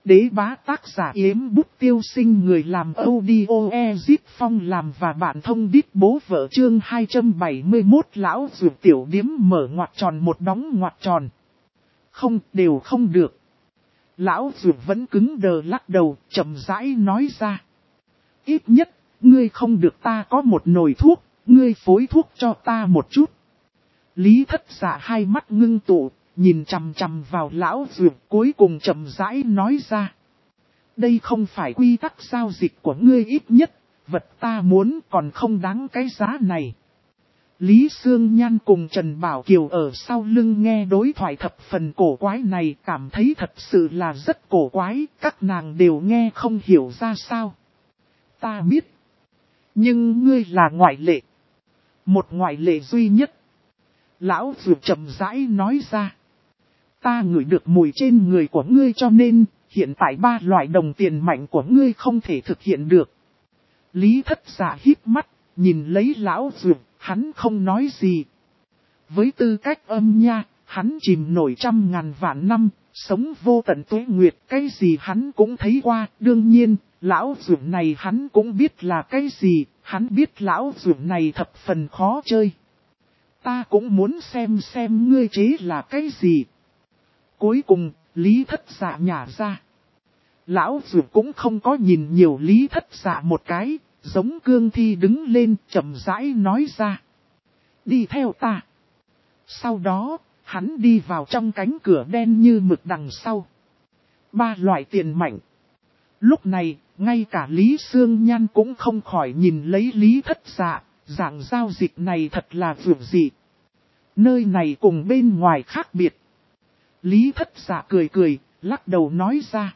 đế bá tác giả Yếm Bút Tiêu Sinh, người làm audio Ezip Phong làm và bạn thông đít bố vợ. Chương 271 lão dược tiểu điếm mở ngoặc tròn một đóng ngoặc tròn. Không, đều không được. Lão dược vẫn cứng đờ lắc đầu, chậm rãi nói ra. Ít nhất, ngươi không được, ta có một nồi thuốc, ngươi phối thuốc cho ta một chút. Lý Thất Dạ hai mắt ngưng tụ, nhìn chằm chằm vào lão dược, cuối cùng chậm rãi nói ra. Đây không phải quy tắc giao dịch của ngươi, ít nhất, vật ta muốn còn không đáng cái giá này. Lý Sương Nhan cùng Trần Bảo Kiều ở sau lưng nghe đối thoại thập phần cổ quái này, cảm thấy thật sự là rất cổ quái, các nàng đều nghe không hiểu ra sao. Ta biết, nhưng ngươi là ngoại lệ. Một ngoại lệ duy nhất. Lão dược chậm rãi nói ra. Ta ngửi được mùi trên người của ngươi, cho nên, hiện tại 3 loại đồng tiền mạnh của ngươi không thể thực hiện được. Lý Thất Dạ híp mắt, nhìn lấy lão dược, hắn không nói gì. Với tư cách âm nha, hắn chìm nổi 100.000 vạn năm, sống vô tận tuế nguyệt, cái gì hắn cũng thấy qua. Đương nhiên, lão dược này hắn cũng biết là cái gì, hắn biết lão dược này thập phần khó chơi. Ta cũng muốn xem ngươi chế là cái gì. Cuối cùng, Lý Thất Dạ nhả ra. Lão dược cũng không có nhìn nhiều Lý Thất Dạ một cái, giống cương thi đứng lên chậm rãi nói ra. Đi theo ta. Sau đó, hắn đi vào trong cánh cửa đen như mực đằng sau. 3 loại tiền mạnh. Lúc này, ngay cả Lý Sương Nhan cũng không khỏi nhìn lấy Lý Thất Dạ, dạng giao dịch này thật là vượt dị. Nơi này cùng bên ngoài khác biệt. Lý Thất Dạ cười, lắc đầu nói ra.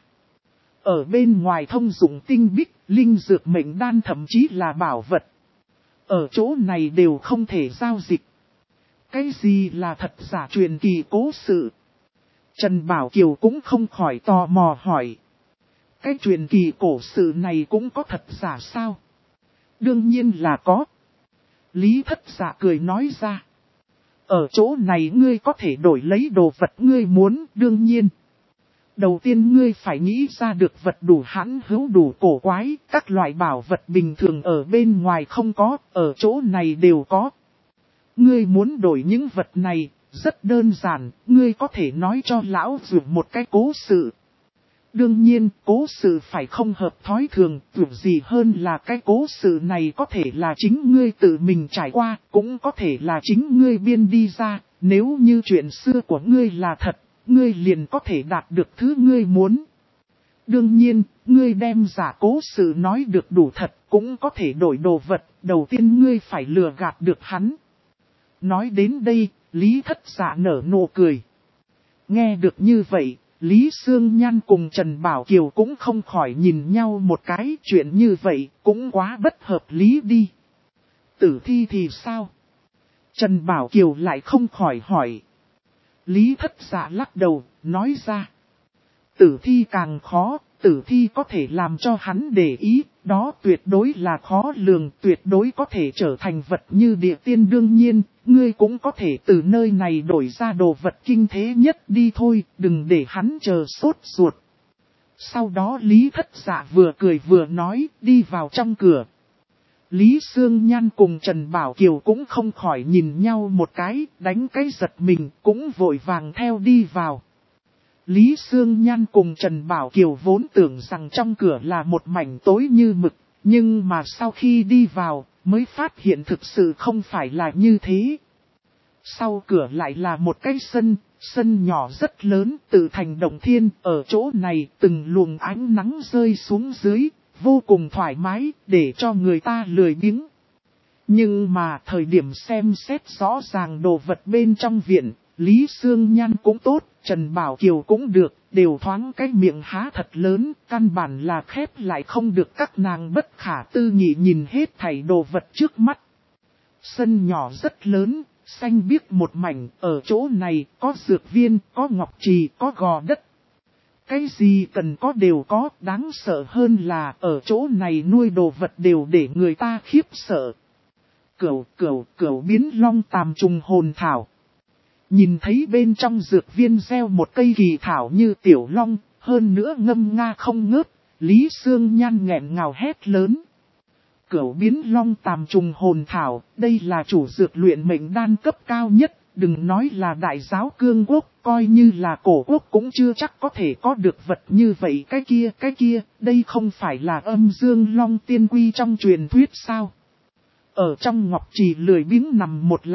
Ở bên ngoài thông dụng tinh bích, linh dược mệnh đan thậm chí là bảo vật. Ở chỗ này đều không thể giao dịch. Cái gì là thật giả truyền kỳ cố sự? Trần Bảo Kiều cũng không khỏi tò mò hỏi. Cái truyền kỳ cổ sự này cũng có thật giả sao? Đương nhiên là có. Lý Thất Dạ cười nói ra. Ở chỗ này ngươi có thể đổi lấy đồ vật ngươi muốn, đương nhiên. Đầu tiên ngươi phải nghĩ ra được vật đủ hãn hữu đủ cổ quái, các loại bảo vật bình thường ở bên ngoài không có, ở chỗ này đều có. Ngươi muốn đổi những vật này, rất đơn giản, ngươi có thể nói cho lão dược một cái cố sự. Đương nhiên, cố sự phải không hợp thói thường, tưởng gì hơn là cái cố sự này có thể là chính ngươi tự mình trải qua, cũng có thể là chính ngươi biên đi ra, nếu như chuyện xưa của ngươi là thật, ngươi liền có thể đạt được thứ ngươi muốn. Đương nhiên, ngươi đem giả cố sự nói được đủ thật, cũng có thể đổi đồ vật, đầu tiên ngươi phải lừa gạt được hắn. Nói đến đây, Lý Thất Dạ nở nụ cười. Nghe được như vậy, Lý Sương Nhan cùng Trần Bảo Kiều cũng không khỏi nhìn nhau một cái, chuyện như vậy cũng quá bất hợp lý đi. Tử thi thì sao? Trần Bảo Kiều lại không khỏi hỏi. Lý Thất Dạ lắc đầu, nói ra. Tử thi càng khó, tử thi có thể làm cho hắn để ý, đó tuyệt đối là khó lường, tuyệt đối có thể trở thành vật như địa tiên. Đương nhiên, ngươi cũng có thể từ nơi này đổi ra đồ vật kinh thế nhất đi thôi, đừng để hắn chờ sốt ruột. Sau đó Lý Thất Dạ vừa cười vừa nói, đi vào trong cửa. Lý Sương Nhan cùng Trần Bảo Kiều cũng không khỏi nhìn nhau một cái, đánh cái giật mình, cũng vội vàng theo đi vào. Lý Sương Nhan cùng Trần Bảo Kiều vốn tưởng rằng trong cửa là một mảnh tối như mực, nhưng mà sau khi đi vào, mới phát hiện thực sự không phải là như thế. Sau cửa lại là một cái sân nhỏ rất lớn, tự thành động thiên, ở chỗ này từng luồng ánh nắng rơi xuống dưới, vô cùng thoải mái, để cho người ta lười biếng. Nhưng mà thời điểm xem xét rõ ràng đồ vật bên trong viện, Lý Sương Nhan cũng tốt, Trần Bảo Kiều cũng được, đều thoáng cái miệng há thật lớn, căn bản là khép lại không được, các nàng bất khả tư nghị nhìn hết thảy đồ vật trước mắt. Sân nhỏ rất lớn, xanh biếc một mảnh, ở chỗ này có dược viên, có ngọc trì, có gò đất. Cái gì cần có đều có, đáng sợ hơn là ở chỗ này nuôi đồ vật đều để người ta khiếp sợ. Cửu biến long tàm trùng hồn thảo. Nhìn thấy bên trong dược viên gieo một cây kỳ thảo như tiểu long, Hơn nữa ngâm nga không ngớt, Lý Sương Nhan nghẹn ngào hét lớn. Cửu biến long tàm trùng hồn thảo, đây là chủ dược luyện mệnh đan cấp cao nhất, đừng nói là đại giáo cương quốc, coi như là cổ quốc cũng chưa chắc có thể có được vật như vậy. Cái kia, đây không phải là âm dương long tiên quy trong truyền thuyết sao? Ở trong ngọc trì lười biếng nằm một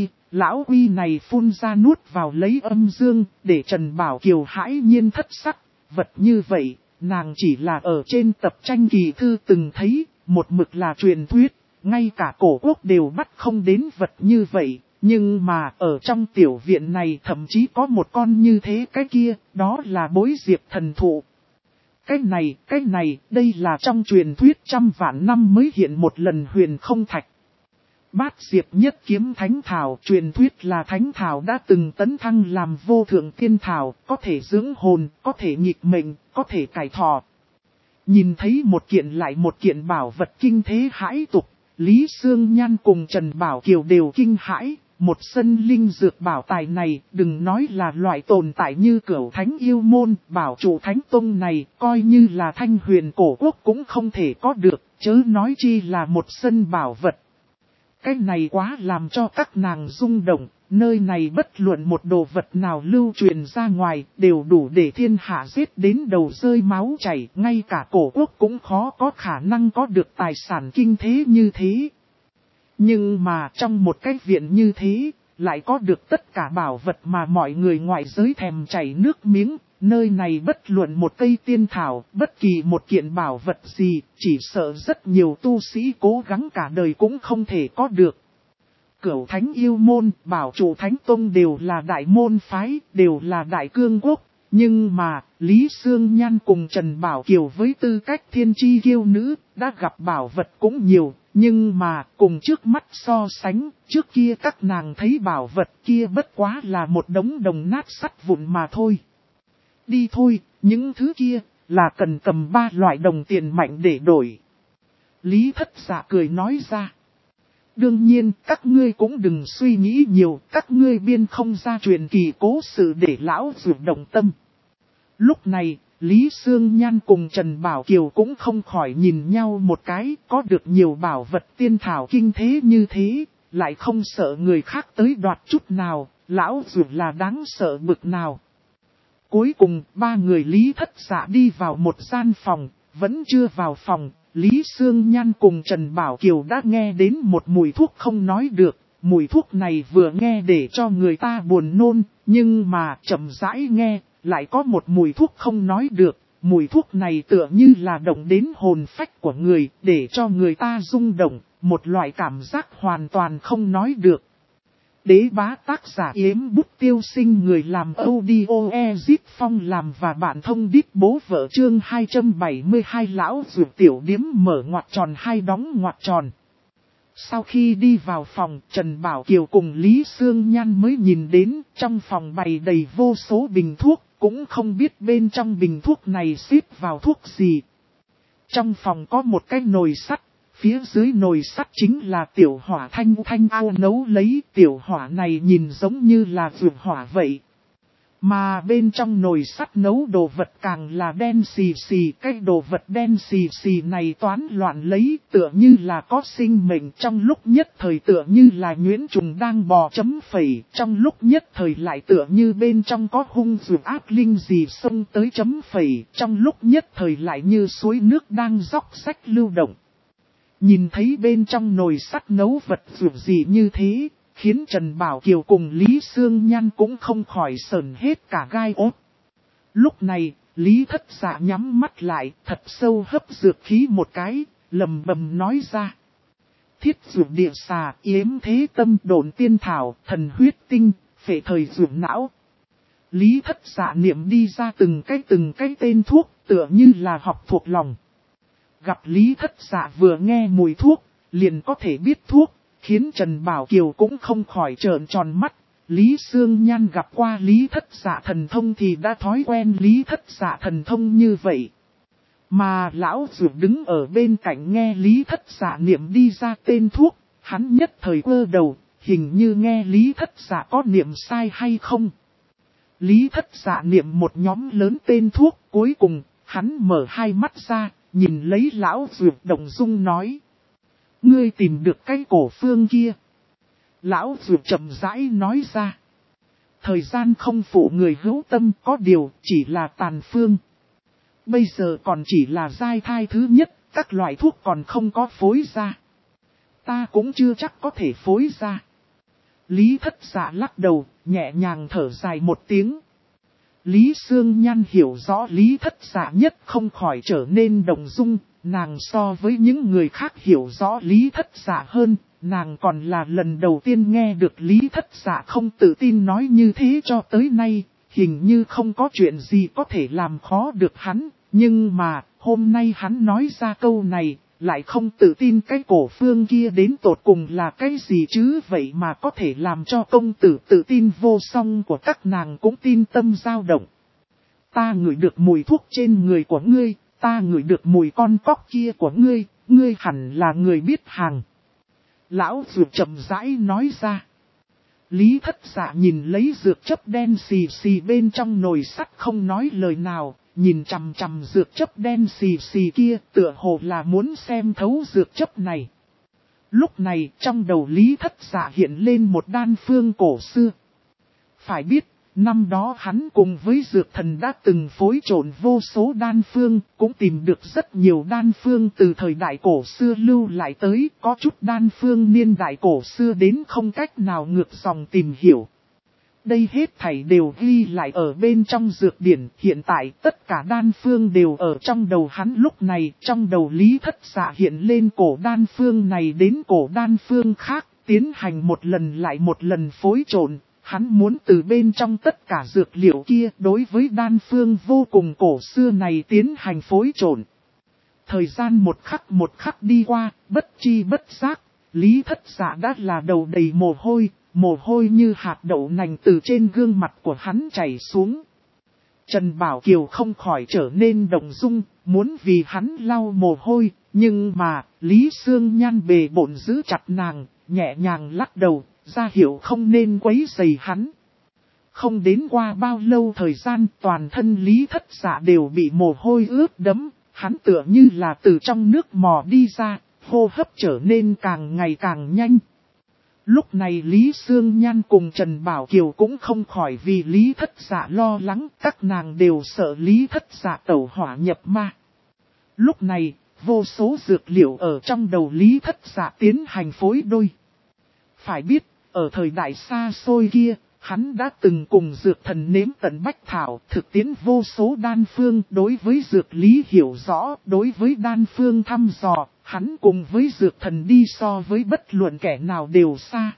lão quy này phun ra nuốt vào lấy âm dương, để Trần Bảo Kiều hãi nhiên thất sắc. Vật như vậy, nàng chỉ là ở trên tập tranh kỳ thư từng thấy, một mực là truyền thuyết, ngay cả cổ quốc đều bắt không đến vật như vậy. Nhưng mà ở trong tiểu viện này thậm chí có một con như thế. Cái kia, đó là bối diệp thần thụ. Cái này, đây là trong truyền thuyết trăm vạn năm mới hiện một lần huyền không thạch. Bát diệp nhất kiếm thánh thảo, truyền thuyết là thánh thảo đã từng tấn thăng làm vô thượng tiên thảo, có thể dưỡng hồn, có thể nghịch mệnh, có thể cải thọ. Nhìn thấy một kiện lại một kiện bảo vật kinh thế hãi tục, Lý Sương Nhan cùng Trần Bảo Kiều đều kinh hãi. Một sân linh dược bảo tài này, đừng nói là loại tồn tại như Cửu Thánh Yêu Môn, bảo trụ Thánh Tông này, coi như là Thanh Huyền cổ quốc cũng không thể có được, chớ nói chi là một sân bảo vật. Cái này quá làm cho các nàng rung động, nơi này bất luận một đồ vật nào lưu truyền ra ngoài, đều đủ để thiên hạ giết đến đầu rơi máu chảy, ngay cả cổ quốc cũng khó có khả năng có được tài sản kinh thế như thế. Nhưng mà trong một cái viện như thế, lại có được tất cả bảo vật mà mọi người ngoại giới thèm chảy nước miếng. Nơi này bất luận một cây tiên thảo, bất kỳ một kiện bảo vật gì, chỉ sợ rất nhiều tu sĩ cố gắng cả đời cũng không thể có được. Cửu Thánh Yêu Môn, bảo trụ Thánh Tông đều là đại môn phái, đều là đại cương quốc. Nhưng mà, Lý Sương Nhan cùng Trần Bảo Kiều với tư cách thiên chi kiêu nữ, đã gặp bảo vật cũng nhiều. Nhưng mà, cùng trước mắt so sánh, trước kia các nàng thấy bảo vật kia bất quá là một đống đồng nát sắt vụn mà thôi. Đi thôi, những thứ kia, là cần cầm 3 loại đồng tiền mạnh để đổi. Lý Thất Dạ cười nói ra. Đương nhiên, các ngươi cũng đừng suy nghĩ nhiều, các ngươi biên không ra truyền kỳ cố sự để lão dụ động tâm. Lúc này, Lý Sương Nhan cùng Trần Bảo Kiều cũng không khỏi nhìn nhau một cái, có được nhiều bảo vật tiên thảo kinh thế như thế, lại không sợ người khác tới đoạt chút nào, lão dụ là đáng sợ bực nào. Cuối cùng, 3 người Lý Thất Dạ đi vào một gian phòng, vẫn chưa vào phòng, Lý Sương Nhan cùng Trần Bảo Kiều đã nghe đến một mùi thuốc không nói được. Mùi thuốc này vừa nghe để cho người ta buồn nôn, nhưng mà chậm rãi nghe, lại có một mùi thuốc không nói được. Mùi thuốc này tựa như là động đến hồn phách của người, để cho người ta rung động, một loại cảm giác hoàn toàn không nói được. Đế bá tác giả Yếm Bút Tiêu Sinh, người làm audio Ezip Phong làm và bạn thông đít bố vợ chương 272 lão dụ tiểu điếm mở ngoặc tròn hai đóng ngoặc tròn. Sau khi đi vào phòng, Trần Bảo Kiều cùng Lý Sương Nhan mới nhìn đến trong phòng bày đầy vô số bình thuốc, cũng không biết bên trong bình thuốc này xếp vào thuốc gì. Trong phòng có một cái nồi sắt. Phía dưới nồi sắt chính là tiểu hỏa thanh ao nấu lấy, tiểu hỏa này nhìn giống như là vượt hỏa vậy. Mà bên trong nồi sắt nấu đồ vật càng là đen xì xì, cái đồ vật đen xì xì này toán loạn lấy, tựa như là có sinh mệnh, trong lúc nhất thời tựa như là nhuyễn trùng đang bò chấm phẩy, trong lúc nhất thời lại tựa như bên trong có hung dữ ác linh gì xông tới chấm phẩy, trong lúc nhất thời lại như suối nước đang róc rách lưu động. Nhìn thấy bên trong nồi sắt nấu vật dường gì như thế, khiến Trần Bảo Kiều cùng Lý Sương Nhan cũng không khỏi sờn hết cả gai ốt. Lúc này, Lý Thất Dạ nhắm mắt lại, thật sâu hấp dược khí một cái, lầm bầm nói ra. Thiết dụ địa xà, yếm thế tâm, độn tiên thảo, thần huyết tinh, phệ thời dụ não. Lý Thất Dạ niệm đi ra từng cái tên thuốc, tựa như là học thuộc lòng. Gặp Lý Thất Dạ vừa nghe mùi thuốc, liền có thể biết thuốc, khiến Trần Bảo Kiều cũng không khỏi trợn tròn mắt. Lý Sương Nhan gặp qua Lý Thất Dạ thần thông thì đã thói quen Lý Thất Dạ thần thông như vậy. Mà lão dụ đứng ở bên cạnh nghe Lý Thất Dạ niệm đi ra tên thuốc, hắn nhất thời quơ đầu, hình như nghe Lý Thất Dạ có niệm sai hay không. Lý Thất Dạ niệm một nhóm lớn tên thuốc, cuối cùng, hắn mở hai mắt ra, nhìn lấy lão Dược Động Dung nói. Ngươi tìm được cái cổ phương kia. Lão Dược chậm rãi nói ra. Thời gian không phụ người hữu tâm, có điều chỉ là tàn phương. Bây giờ còn chỉ là giai thai thứ nhất, các loại thuốc còn không có phối ra. Ta cũng chưa chắc có thể phối ra. Lý Thất Dạ lắc đầu, nhẹ nhàng thở dài một tiếng. Lý Sương Nhan hiểu rõ Lý Thất Dạ nhất không khỏi trở nên động dung, nàng so với những người khác hiểu rõ Lý Thất Dạ hơn, nàng còn là lần đầu tiên nghe được Lý Thất Dạ không tự tin nói như thế cho tới nay, hình như không có chuyện gì có thể làm khó được hắn, nhưng mà hôm nay hắn nói ra câu này, lại không tự tin cái cổ phương kia đến tột cùng là cái gì chứ, vậy mà có thể làm cho công tử tự tin vô song của các nàng cũng tin tâm dao động. Ta ngửi được mùi thuốc trên người của ngươi, ta ngửi được mùi con cóc kia của ngươi, ngươi hẳn là người biết hàng. Lão Dược chậm rãi nói ra. Lý Thất Dạ nhìn lấy dược chấp đen xì xì bên trong nồi sắt không nói lời nào, nhìn chằm chằm dược chấp đen xì xì kia tựa hồ là muốn xem thấu dược chấp này. Lúc này trong đầu Lý Thất Dạ hiện lên một đan phương cổ xưa. Phải biết, năm đó hắn cùng với dược thần đã từng phối trộn vô số đan phương, cũng tìm được rất nhiều đan phương từ thời đại cổ xưa lưu lại tới, có chút đan phương niên đại cổ xưa đến không cách nào ngược dòng tìm hiểu. Đây hết thảy đều ghi lại ở bên trong dược điển, hiện tại tất cả đan phương đều ở trong đầu hắn lúc này, trong đầu Lý Thất Dạ hiện lên cổ đan phương này đến cổ đan phương khác, tiến hành một lần lại một lần phối trộn. Hắn muốn từ bên trong tất cả dược liệu kia đối với đan phương vô cùng cổ xưa này tiến hành phối trộn. Thời gian một khắc đi qua, bất chi bất giác, Lý Thất Dạ đã là đầu đầy mồ hôi như hạt đậu nành từ trên gương mặt của hắn chảy xuống. Trần Bảo Kiều không khỏi trở nên động dung, muốn vì hắn lau mồ hôi, nhưng mà Lý Sương Nhan bề bộn giữ chặt nàng, nhẹ nhàng lắc đầu. Ra hiệu không nên quấy rầy hắn. Không đến qua bao lâu thời gian toàn thân Lý Thất Dạ đều bị mồ hôi ướt đẫm, hắn tựa như là từ trong nước mò đi ra, hô hấp trở nên càng ngày càng nhanh. Lúc này Lý Sương Nhan cùng Trần Bảo Kiều cũng không khỏi vì Lý Thất Dạ lo lắng, các nàng đều sợ Lý Thất Dạ tẩu hỏa nhập ma. Lúc này, vô số dược liệu ở trong đầu Lý Thất Dạ tiến hành phối đôi. Phải biết, ở thời đại xa xôi kia, hắn đã từng cùng dược thần nếm tận bách thảo, thực tiễn vô số đan phương đối với dược lý hiểu rõ, đối với đan phương thăm dò, hắn cùng với dược thần đi so với bất luận kẻ nào đều xa.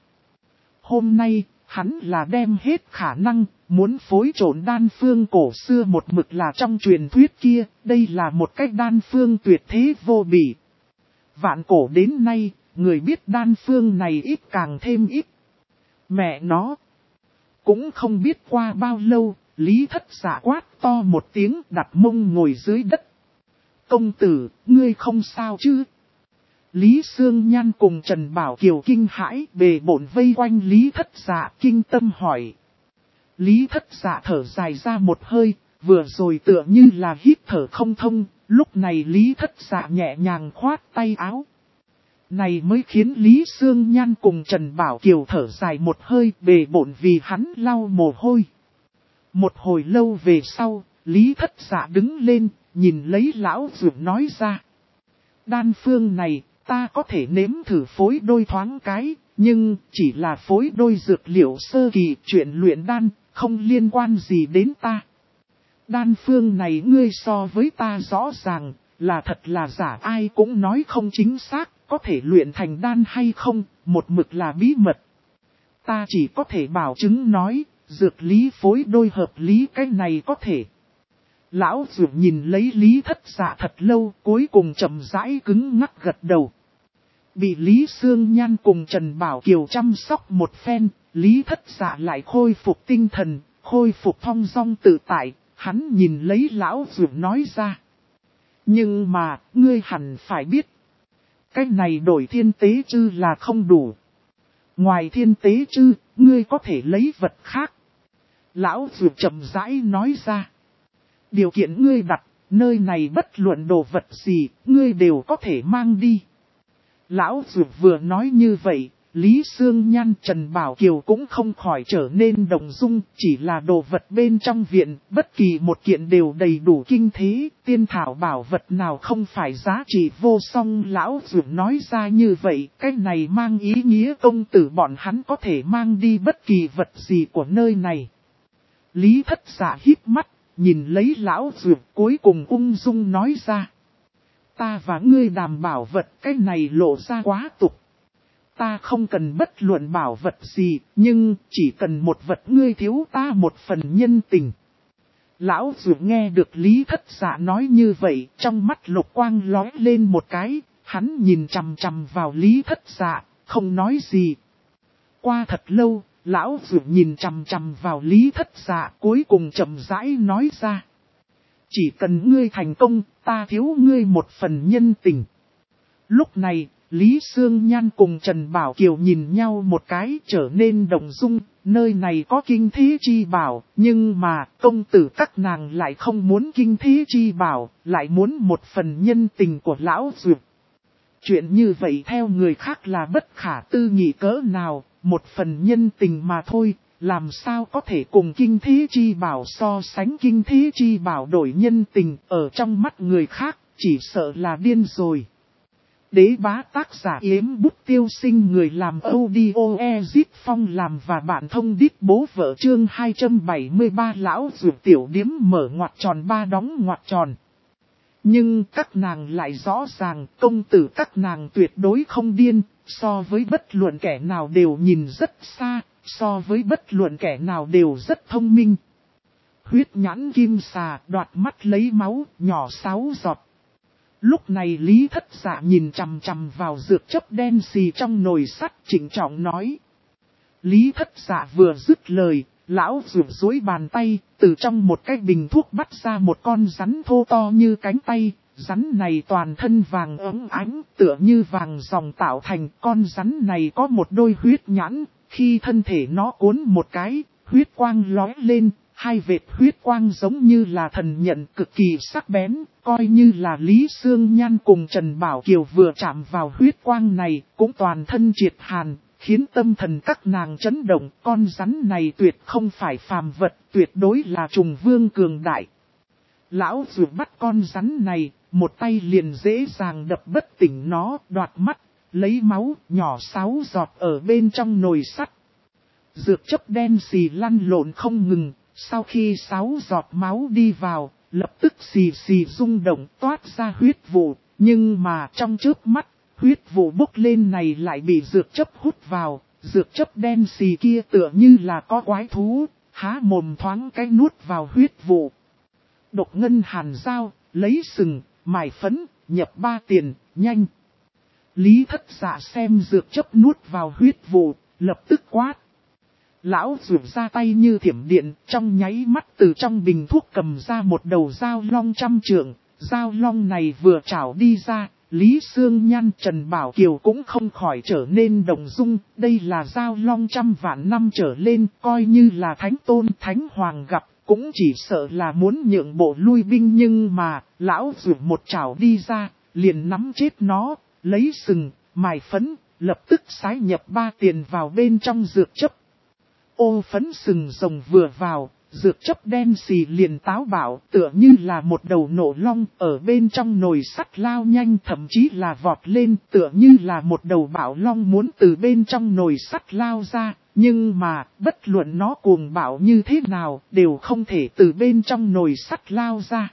Hôm nay, hắn là đem hết khả năng, muốn phối trộn đan phương cổ xưa một mực là trong truyền thuyết kia, đây là một cách đan phương tuyệt thế vô bỉ. Vạn cổ đến nay, người biết đan phương này ít càng thêm ít. Mẹ nó! Cũng không biết qua bao lâu, Lý Thất Dạ quát to một tiếng đặt mông ngồi dưới đất. Công tử, ngươi không sao chứ? Lý Sương Nhan cùng Trần Bảo Kiều kinh hãi bề bộn vây quanh Lý Thất Dạ kinh tâm hỏi. Lý Thất Dạ thở dài ra một hơi, vừa rồi tựa như là hít thở không thông, lúc này Lý Thất Dạ nhẹ nhàng khoát tay áo. Này mới khiến Lý Sương Nhan cùng Trần Bảo Kiều thở dài một hơi bề bộn vì hắn lau mồ hôi. Một hồi lâu về sau, Lý Thất Dạ đứng lên, nhìn lấy lão Dược nói ra. Đan phương này, ta có thể nếm thử phối đôi thoáng cái, nhưng chỉ là phối đôi dược liệu sơ kỳ chuyện luyện đan, không liên quan gì đến ta. Đan phương này ngươi so với ta rõ ràng, là thật là giả ai cũng nói không chính xác. Có thể luyện thành đan hay không, một mực là bí mật. Ta chỉ có thể bảo chứng nói, dược lý phối đôi hợp lý cái này có thể. Lão Dược nhìn lấy Lý Thất Dạ thật lâu, cuối cùng chậm rãi cứng ngắc gật đầu. Bị Lý Sương Nhan cùng Trần Bảo Kiều chăm sóc một phen, Lý Thất Dạ lại khôi phục tinh thần, khôi phục thong dong tự tại, hắn nhìn lấy Lão Dược nói ra. Nhưng mà, ngươi hẳn phải biết. Cái này đổi thiên tế chư là không đủ. Ngoài thiên tế chư, ngươi có thể lấy vật khác. Lão Dược chậm rãi nói ra. Điều kiện ngươi đặt, nơi này bất luận đồ vật gì, ngươi đều có thể mang đi. Lão Dược vừa nói như vậy, Lý Sương Nhan Trần Bảo Kiều cũng không khỏi trở nên động dung, chỉ là đồ vật bên trong viện, bất kỳ một kiện đều đầy đủ kinh thế, tiên thảo bảo vật nào không phải giá trị vô song. Lão Dược nói ra như vậy, cái này mang ý nghĩa công tử bọn hắn có thể mang đi bất kỳ vật gì của nơi này. Lý Thất Dạ híp mắt, nhìn lấy Lão Dược cuối cùng ung dung nói ra. Ta và ngươi đàm bảo vật, cái này lộ ra quá tục. Ta không cần bất luận bảo vật gì, nhưng chỉ cần một vật ngươi thiếu ta một phần nhân tình. Lão Dược nghe được Lý Thất Dạ nói như vậy, trong mắt lục quang lóe lên một cái, hắn nhìn chằm chằm vào Lý Thất Dạ, không nói gì. Qua thật lâu, Lão Dược nhìn chằm chằm vào Lý Thất Dạ, cuối cùng chậm rãi nói ra. Chỉ cần ngươi thành công, ta thiếu ngươi một phần nhân tình. Lúc này, Lý Sương Nhan cùng Trần Bảo Kiều nhìn nhau một cái trở nên động dung, nơi này có kinh thế chi bảo, nhưng mà công tử các nàng lại không muốn kinh thế chi bảo, lại muốn một phần nhân tình của Lão Dược. Chuyện như vậy theo người khác là bất khả tư nghị cỡ nào, một phần nhân tình mà thôi, làm sao có thể cùng kinh thế chi bảo so sánh. Kinh thế chi bảo đổi nhân tình ở trong mắt người khác, chỉ sợ là điên rồi. Đế bá tác giả Yếm Bút Tiêu Sinh, người làm audio Ezit Phong làm và bạn thông đít bố vợ. Chương 273 Lão Dược tiểu điếm mở ngoặc tròn ba đóng ngoặc tròn. Nhưng các nàng lại rõ ràng công tử các nàng tuyệt đối không điên, so với bất luận kẻ nào đều nhìn rất xa, so với bất luận kẻ nào đều rất thông minh. Huyết nhãn kim xà đoạt mắt lấy máu, nhỏ 6 giọt. Lúc này Lý Thất Dạ nhìn chằm chằm vào dược chấp đen xì trong nồi sắt, trịnh trọng nói. Lý Thất Dạ vừa dứt lời, Lão Dược duỗi bàn tay, từ trong một cái bình thuốc bắt ra một con rắn thô to như cánh tay. Rắn này toàn thân vàng óng ánh, tựa như vàng ròng tạo thành. Con rắn này có một đôi huyết nhãn, khi thân thể nó cuốn một cái, huyết quang lóe lên. Hai vệt huyết quang giống như là thần nhận cực kỳ sắc bén, coi như là Lý Sương Nhan cùng Trần Bảo Kiều vừa chạm vào huyết quang này, cũng toàn thân triệt hàn, khiến tâm thần các nàng chấn động. Con rắn này tuyệt không phải phàm vật, tuyệt đối là trùng vương cường đại. Lão Dược bắt con rắn này, một tay liền dễ dàng đập bất tỉnh nó, đoạt mắt, lấy máu, nhỏ 6 giọt ở bên trong nồi sắt. Dược chấp đen xì lăn lộn không ngừng. Sau khi 6 giọt máu đi vào, lập tức xì xì rung động toát ra huyết vụ, nhưng mà trong chớp mắt, huyết vụ bốc lên này lại bị dược chấp hút vào, dược chấp đen xì kia tựa như là có quái thú, há mồm thoáng cái nuốt vào huyết vụ. Độc ngân hàn dao, lấy sừng, mài phấn, nhập 3 tiền, nhanh. Lý Thất Dạ xem dược chấp nuốt vào huyết vụ, lập tức quát. Lão Dược ra tay như thiểm điện, trong nháy mắt từ trong bình thuốc cầm ra một đầu dao long 100 trượng. Dao long này vừa trảo đi ra, Lý Sương Nhan Trần Bảo Kiều cũng không khỏi trở nên động dung. Đây là dao long 100 vạn năm trở lên, coi như là thánh tôn thánh hoàng gặp, cũng chỉ sợ là muốn nhượng bộ lui binh. Nhưng mà, Lão Dược một trảo đi ra, liền nắm chết nó, lấy sừng, mài phấn, lập tức sái nhập 3 tiền vào bên trong dược chấp. Ô phấn sừng rồng vừa vào, dược chấp đen xì liền táo bạo, tựa như là một đầu nổ long ở bên trong nồi sắt lao nhanh, thậm chí là vọt lên, tựa như là một đầu bạo long muốn từ bên trong nồi sắt lao ra. Nhưng mà, bất luận nó cuồng bạo như thế nào, đều không thể từ bên trong nồi sắt lao ra.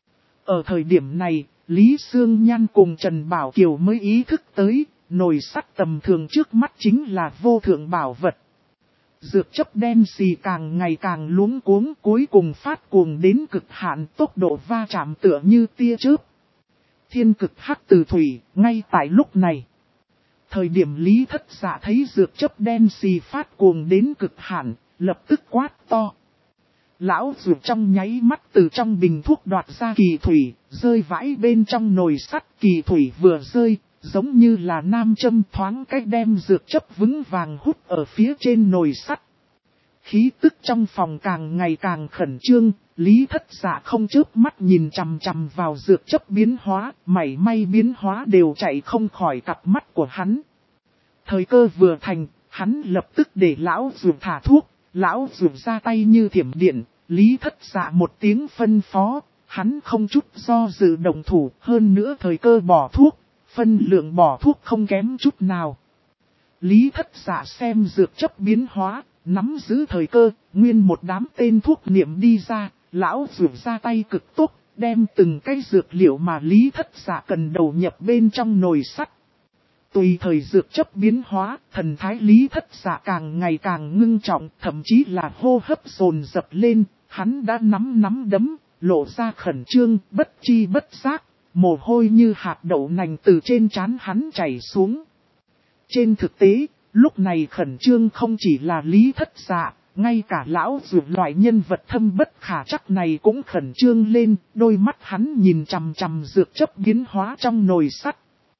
Ở thời điểm này, Lý Sương Nhan cùng Trần Bảo Kiều mới ý thức tới, nồi sắt tầm thường trước mắt chính là vô thượng bảo vật. Dược chấp đen xì càng ngày càng luống cuống, cuối cùng phát cuồng đến cực hạn, tốc độ va chạm tựa như tia chớp. Thiên cực hắc từ thủy, ngay tại lúc này. Thời điểm Lý Thất Dạ thấy dược chấp đen xì phát cuồng đến cực hạn, lập tức quát to. Lão Dược trong nháy mắt từ trong bình thuốc đoạt ra kỳ thủy, rơi vãi bên trong nồi sắt. Kỳ thủy vừa rơi, giống như là nam châm thoáng cách đem dược chấp vững vàng hút ở phía trên nồi sắt. Khí tức trong phòng càng ngày càng khẩn trương, Lý Thất Dạ không chớp mắt nhìn chằm chằm vào dược chấp biến hóa, mảy may biến hóa đều chạy không khỏi cặp mắt của hắn. Thời cơ vừa thành, hắn lập tức để lão dược thả thuốc, lão dược ra tay như thiểm điện, Lý Thất Dạ một tiếng phân phó, hắn không chút do dự động thủ, hơn nữa thời cơ bỏ thuốc, phân lượng bỏ thuốc không kém chút nào. Lý Thất Dạ xem dược chấp biến hóa, nắm giữ thời cơ, nguyên một đám tên thuốc niệm đi ra, lão dược ra tay cực tốt, đem từng cái dược liệu mà Lý Thất Dạ cần đầu nhập bên trong nồi sắt. Tùy thời dược chấp biến hóa, thần thái Lý Thất Dạ càng ngày càng ngưng trọng, thậm chí là hô hấp dồn dập lên, hắn đã nắm đấm, lộ ra khẩn trương, bất chi bất giác, mồ hôi như hạt đậu nành từ trên trán hắn chảy xuống. Trên thực tế, lúc này khẩn trương không chỉ là Lý Thất Dạ, ngay cả lão dược loại nhân vật thâm bất khả trắc này cũng khẩn trương lên, đôi mắt hắn nhìn chằm chằm dược chấp biến hóa trong nồi sắt.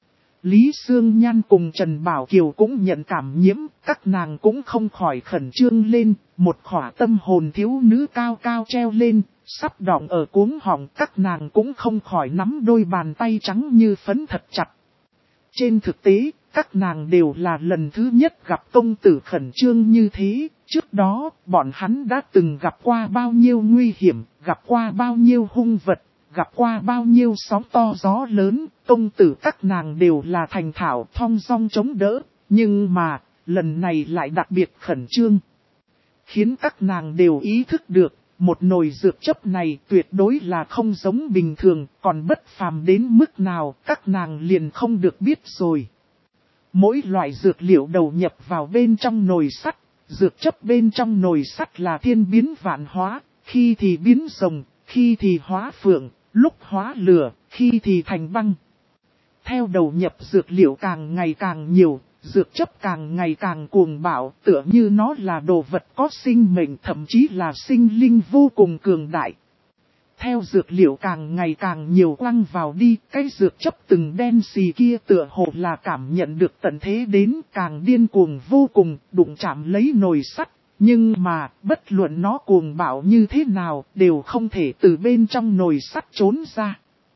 Lý Sương Nhan cùng Trần Bảo Kiều cũng nhận cảm nhiễm, các nàng cũng không khỏi khẩn trương lên, một khỏa tâm hồn thiếu nữ cao cao treo lên, sắp đọng ở cuống họng, các nàng cũng không khỏi nắm đôi bàn tay trắng như phấn thật chặt. Trên thực tế, các nàng đều là lần thứ nhất gặp công tử khẩn trương như thế, trước đó bọn hắn đã từng gặp qua bao nhiêu nguy hiểm, gặp qua bao nhiêu hung vật, gặp qua bao nhiêu sóng to gió lớn, công tử các nàng đều là thành thạo thong dong chống đỡ, nhưng mà, lần này lại đặc biệt khẩn trương. Khiến các nàng đều ý thức được, một nồi dược chấp này tuyệt đối là không giống bình thường, còn bất phàm đến mức nào các nàng liền không được biết rồi. Mỗi loại dược liệu đầu nhập vào bên trong nồi sắt, dược chấp bên trong nồi sắt là thiên biến vạn hóa, khi thì biến rồng, khi thì hóa phượng, lúc hóa lửa, khi thì thành băng. Theo đầu nhập dược liệu càng ngày càng nhiều, dược chấp càng ngày càng cuồng bạo, tựa như nó là đồ vật có sinh mệnh, thậm chí là sinh linh vô cùng cường đại. Theo dược liệu càng ngày càng nhiều quăng vào đi, cái dược chấp từng đen xì kia tựa hồ là cảm nhận được tận thế đến, càng điên cuồng vô cùng, đụng chạm lấy nồi sắt. Nhưng mà, bất luận nó cuồng bạo như thế nào, đều không thể từ bên trong nồi sắt trốn ra.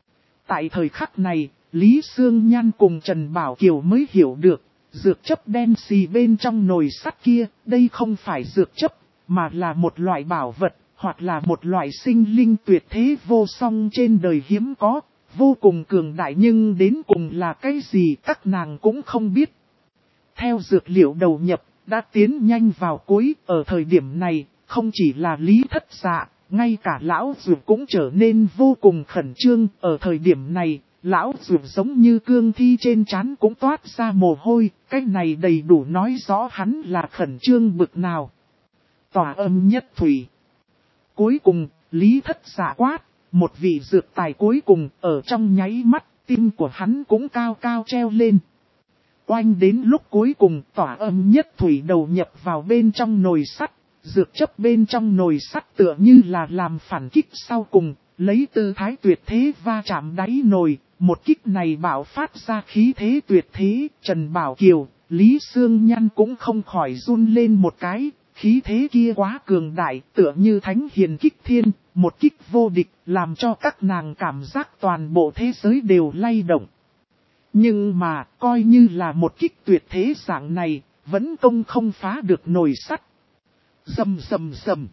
Tại thời khắc này, Lý Sương Nhan cùng Trần Bảo Kiều mới hiểu được, dược chấp đen xì bên trong nồi sắt kia, đây không phải dược chấp, mà là một loại bảo vật, hoặc là một loại sinh linh tuyệt thế vô song trên đời hiếm có, vô cùng cường đại, nhưng đến cùng là cái gì các nàng cũng không biết. Theo dược liệu đầu nhập, đã tiến nhanh vào cuối, ở thời điểm này, không chỉ là Lý Thất Dạ, ngay cả lão dược cũng trở nên vô cùng khẩn trương, ở thời điểm này, lão dược giống như cương thi trên trán cũng toát ra mồ hôi, cái này đầy đủ nói rõ hắn là khẩn trương bực nào. Tỏa âm nhất thủy. Cuối cùng, Lý Thất Dạ quát, một vị dược tài cuối cùng, ở trong nháy mắt, tim của hắn cũng cao cao treo lên. Oanh đến lúc cuối cùng, tỏa âm nhất thủy đầu nhập vào bên trong nồi sắt, dược chấp bên trong nồi sắt tựa như là làm phản kích sau cùng, lấy tư thái tuyệt thế va chạm đáy nồi, một kích này bạo phát ra khí thế tuyệt thế, Trần Bảo Kiều, Lý Sương Nhan cũng không khỏi run lên một cái, khí thế kia quá cường đại, tựa như thánh hiền kích thiên, một kích vô địch, làm cho các nàng cảm giác toàn bộ thế giới đều lay động. Nhưng mà, coi như là một kích tuyệt thế dạng này, vẫn công không phá được nồi sắt. Rầm rầm rầm.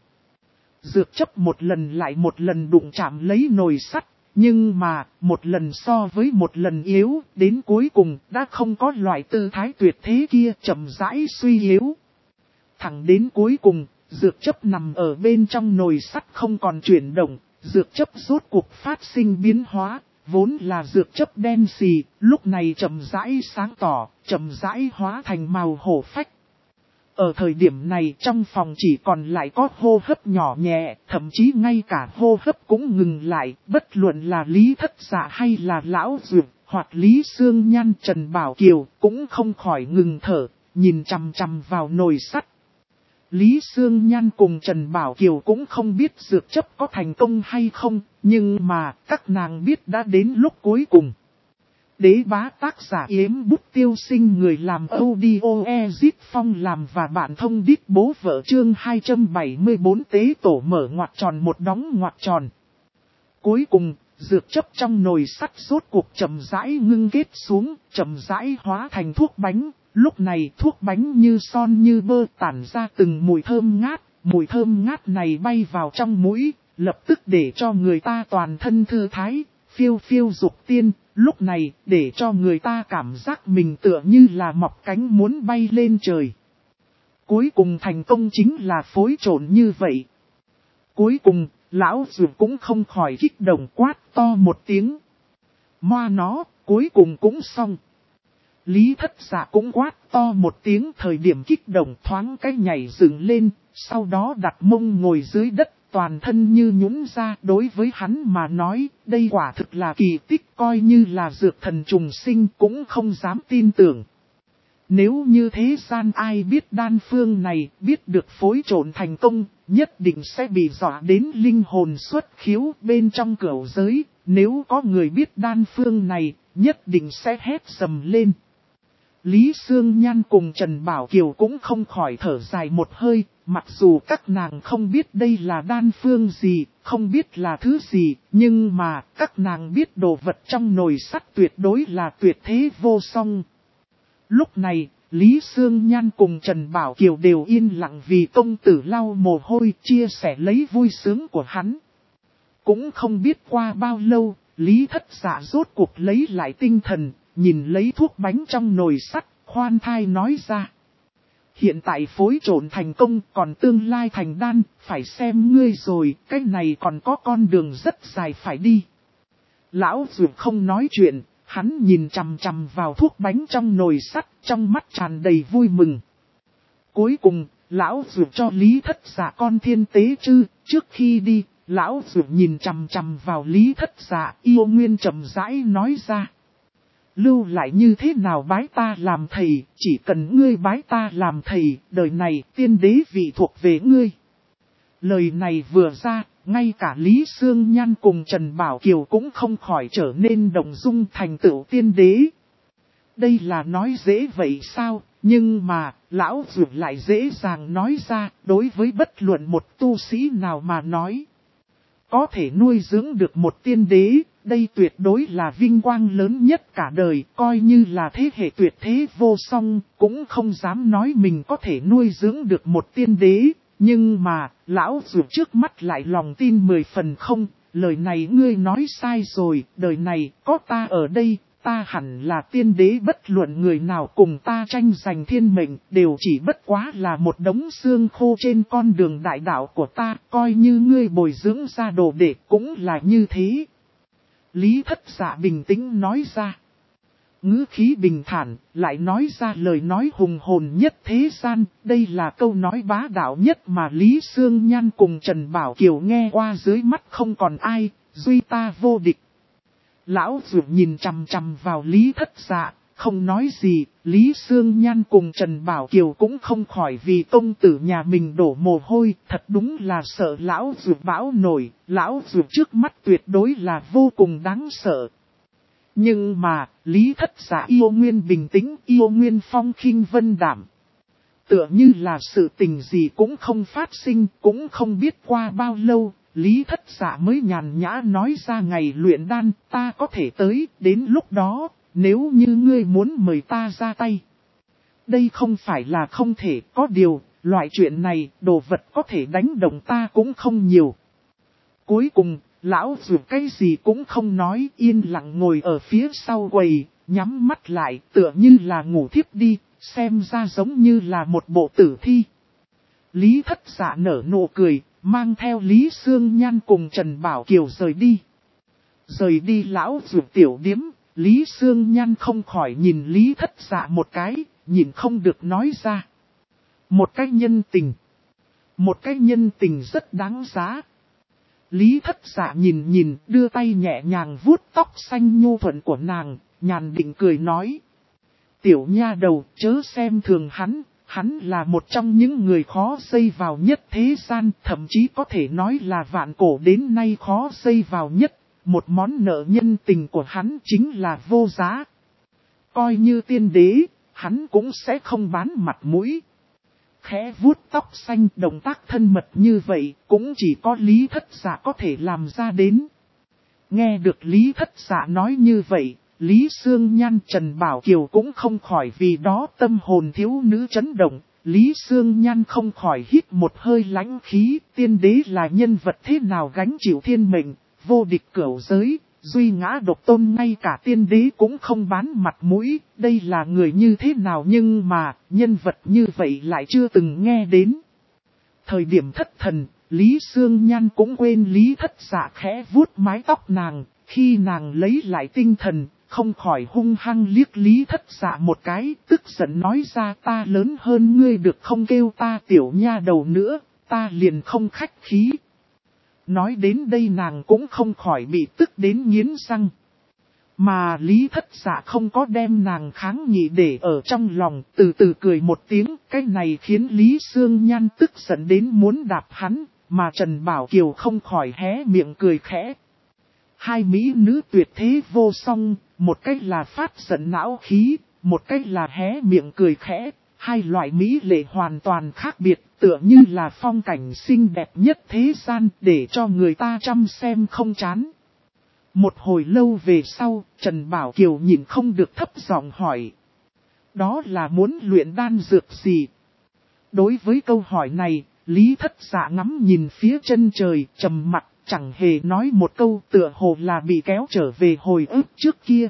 Dược chấp một lần lại một lần đụng chạm lấy nồi sắt, nhưng mà, một lần so với một lần yếu, đến cuối cùng đã không có loại tư thái tuyệt thế kia, chậm rãi suy yếu. Thẳng đến cuối cùng, dược chấp nằm ở bên trong nồi sắt không còn chuyển động, dược chấp rốt cuộc phát sinh biến hóa, vốn là dược chấp đen xì, lúc này chậm rãi sáng tỏ, chậm rãi hóa thành màu hổ phách. Ở thời điểm này trong phòng chỉ còn lại có hô hấp nhỏ nhẹ, thậm chí ngay cả hô hấp cũng ngừng lại, bất luận là Lý Thất Dạ hay là Lão Dược, hoặc Lý Sương Nhan Trần Bảo Kiều cũng không khỏi ngừng thở, nhìn chằm chằm vào nồi sắt. Lý Sương Nhan cùng Trần Bảo Kiều cũng không biết dược chấp có thành công hay không, nhưng mà các nàng biết đã đến lúc cuối cùng. Đế bá tác giả Yếm Bút Tiêu Sinh, người làm audio Ezit Phong làm và bạn thông đít bố vợ. Chương 274 tế tổ mở ngoặc tròn một đóng ngoặc tròn. Cuối cùng, dược chấp trong nồi sắt rốt cuộc chậm rãi ngưng kết xuống, chậm rãi hóa thành thuốc bánh. Lúc này thuốc bánh như son như bơ tản ra từng mùi thơm ngát. Mùi thơm ngát này bay vào trong mũi, lập tức để cho người ta toàn thân thư thái, phiêu phiêu dục tiên. Lúc này, để cho người ta cảm giác mình tựa như là mọc cánh muốn bay lên trời. Cuối cùng thành công chính là phối trộn như vậy. Cuối cùng, lão dược cũng không khỏi kích động quát to một tiếng. Moa nó, cuối cùng cũng xong. Lý Thất Dạ cũng quát to một tiếng, thời điểm kích động thoáng cái nhảy dựng lên, sau đó đặt mông ngồi dưới đất. Toàn thân như nhũn ra, đối với hắn mà nói, đây quả thực là kỳ tích, coi như là dược thần trùng sinh cũng không dám tin tưởng. Nếu như thế gian ai biết đan phương này, biết được phối trộn thành công, nhất định sẽ bị dọa đến linh hồn xuất khiếu bên trong cửu giới. Nếu có người biết đan phương này, nhất định sẽ hét sầm lên. Lý Sương Nhan cùng Trần Bảo Kiều cũng không khỏi thở dài một hơi, mặc dù các nàng không biết đây là đan phương gì, không biết là thứ gì, nhưng mà các nàng biết đồ vật trong nồi sắt tuyệt đối là tuyệt thế vô song. Lúc này, Lý Sương Nhan cùng Trần Bảo Kiều đều yên lặng vì công tử lau mồ hôi, chia sẻ lấy vui sướng của hắn. Cũng không biết qua bao lâu, Lý Thất Dạ rốt cuộc lấy lại tinh thần. Nhìn lấy thuốc bánh trong nồi sắt, khoan thai nói ra. Hiện tại phối trộn thành công, còn tương lai thành đan, phải xem ngươi rồi, cái này còn có con đường rất dài phải đi. Lão Dược không nói chuyện, hắn nhìn chằm chằm vào thuốc bánh trong nồi sắt, trong mắt tràn đầy vui mừng. Cuối cùng, Lão Dược cho Lý Thất Dạ con thiên tế chư, trước khi đi, Lão Dược nhìn chằm chằm vào Lý Thất Dạ, yêu nguyên chậm rãi nói ra. Lưu lại như thế nào bái ta làm thầy, chỉ cần ngươi bái ta làm thầy, đời này tiên đế vị thuộc về ngươi. Lời này vừa ra, ngay cả Lý Sương Nhan cùng Trần Bảo Kiều cũng không khỏi trở nên động dung thành tựu tiên đế. Đây là nói dễ vậy sao, nhưng mà, lão Dược lại dễ dàng nói ra, đối với bất luận một tu sĩ nào mà nói. Có thể nuôi dưỡng được một tiên đế, đây tuyệt đối là vinh quang lớn nhất cả đời, coi như là thế hệ tuyệt thế vô song, cũng không dám nói mình có thể nuôi dưỡng được một tiên đế. Nhưng mà, lão Dược trước mắt lại lòng tin 10 phần không, lời này ngươi nói sai rồi, đời này có ta ở đây, ta hẳn là tiên đế, bất luận người nào cùng ta tranh giành thiên mệnh, đều chỉ bất quá là một đống xương khô trên con đường đại đạo của ta, coi như ngươi bồi dưỡng ra đồ đệ cũng là như thế. Lý Thất Dạ bình tĩnh nói ra. Ngữ khí bình thản, lại nói ra lời nói hùng hồn nhất thế gian, đây là câu nói bá đạo nhất mà Lý Sương Nhan cùng Trần Bảo Kiều nghe qua dưới mắt không còn ai, duy ta vô địch. Lão Dược nhìn chằm chằm vào Lý Thất Dạ, không nói gì, Lý Sương Nhan cùng Trần Bảo Kiều cũng không khỏi vì công tử nhà mình đổ mồ hôi, thật đúng là sợ Lão Dược bão nổi, Lão Dược trước mắt tuyệt đối là vô cùng đáng sợ. Nhưng mà, Lý Thất Dạ yêu nguyên bình tĩnh, yêu nguyên phong khinh vân đảm. Tựa như là sự tình gì cũng không phát sinh, cũng không biết qua bao lâu. Lý Thất Dạ mới nhàn nhã nói ra ngày luyện đan, ta có thể tới, đến lúc đó, nếu như ngươi muốn mời ta ra tay. Đây không phải là không thể, có điều, loại chuyện này, đồ vật có thể đánh động ta cũng không nhiều. Cuối cùng, lão Dược cái gì cũng không nói, yên lặng ngồi ở phía sau quầy, nhắm mắt lại, tựa như là ngủ thiếp đi, xem ra giống như là một bộ tử thi. Lý Thất Dạ nở nụ cười, mang theo Lý Sương Nhan cùng Trần Bảo Kiều rời đi. Rời đi lão Dược tiểu điếm, Lý Sương Nhan không khỏi nhìn Lý Thất Dạ một cái, nhìn không được nói ra. Một cái nhân tình. Một cái nhân tình rất đáng giá. Lý Thất Dạ nhìn đưa tay nhẹ nhàng vuốt tóc xanh nhu thuận của nàng, nhàn định cười nói. Tiểu nha đầu chớ xem thường hắn. Hắn là một trong những người khó xây vào nhất thế gian, thậm chí có thể nói là vạn cổ đến nay khó xây vào nhất. Một món nợ nhân tình của hắn chính là vô giá, Coi như tiên đế, hắn cũng sẽ không bán mặt mũi. Khẽ vuốt tóc xanh, động tác thân mật như vậy, cũng chỉ có Lý Thất Dạ có thể làm ra đến. Nghe được Lý Thất Dạ nói như vậy, Lý Sương Nhan Trần Bảo Kiều cũng không khỏi vì đó tâm hồn thiếu nữ chấn động. Lý Sương Nhan không khỏi hít một hơi lãnh khí, tiên đế là nhân vật thế nào gánh chịu thiên mệnh, vô địch cửu giới, duy ngã độc tôn, ngay cả tiên đế cũng không bán mặt mũi, đây là người như thế nào, nhưng mà, nhân vật như vậy lại chưa từng nghe đến. Thời điểm thất thần, Lý Sương Nhan cũng quên Lý Thất Dạ khẽ vuốt mái tóc nàng, khi nàng lấy lại tinh thần, không khỏi hung hăng liếc Lý Thất Dạ một cái, tức giận nói ra, ta lớn hơn ngươi được không, kêu ta tiểu nha đầu nữa, ta liền không khách khí. Nói đến đây nàng cũng không khỏi bị tức đến nghiến răng. Mà Lý Thất Dạ không có đem nàng kháng nghị để ở trong lòng, từ từ cười một tiếng, cái này khiến Lý Sương Nhan tức giận đến muốn đạp hắn, mà Trần Bảo Kiều không khỏi hé miệng cười khẽ. Hai mỹ nữ tuyệt thế vô song, một cách là phát giận não khí, một cách là hé miệng cười khẽ, hai loại mỹ lệ hoàn toàn khác biệt, tựa như là phong cảnh xinh đẹp nhất thế gian, để cho người ta chăm xem không chán. Một hồi lâu về sau, Trần Bảo Kiều nhìn không được thấp giọng hỏi. Đó là muốn luyện đan dược gì? Đối với câu hỏi này, Lý Thất Dạ ngắm nhìn phía chân trời, trầm mặt, chẳng hề nói một câu, tựa hồ là bị kéo trở về hồi ức trước kia.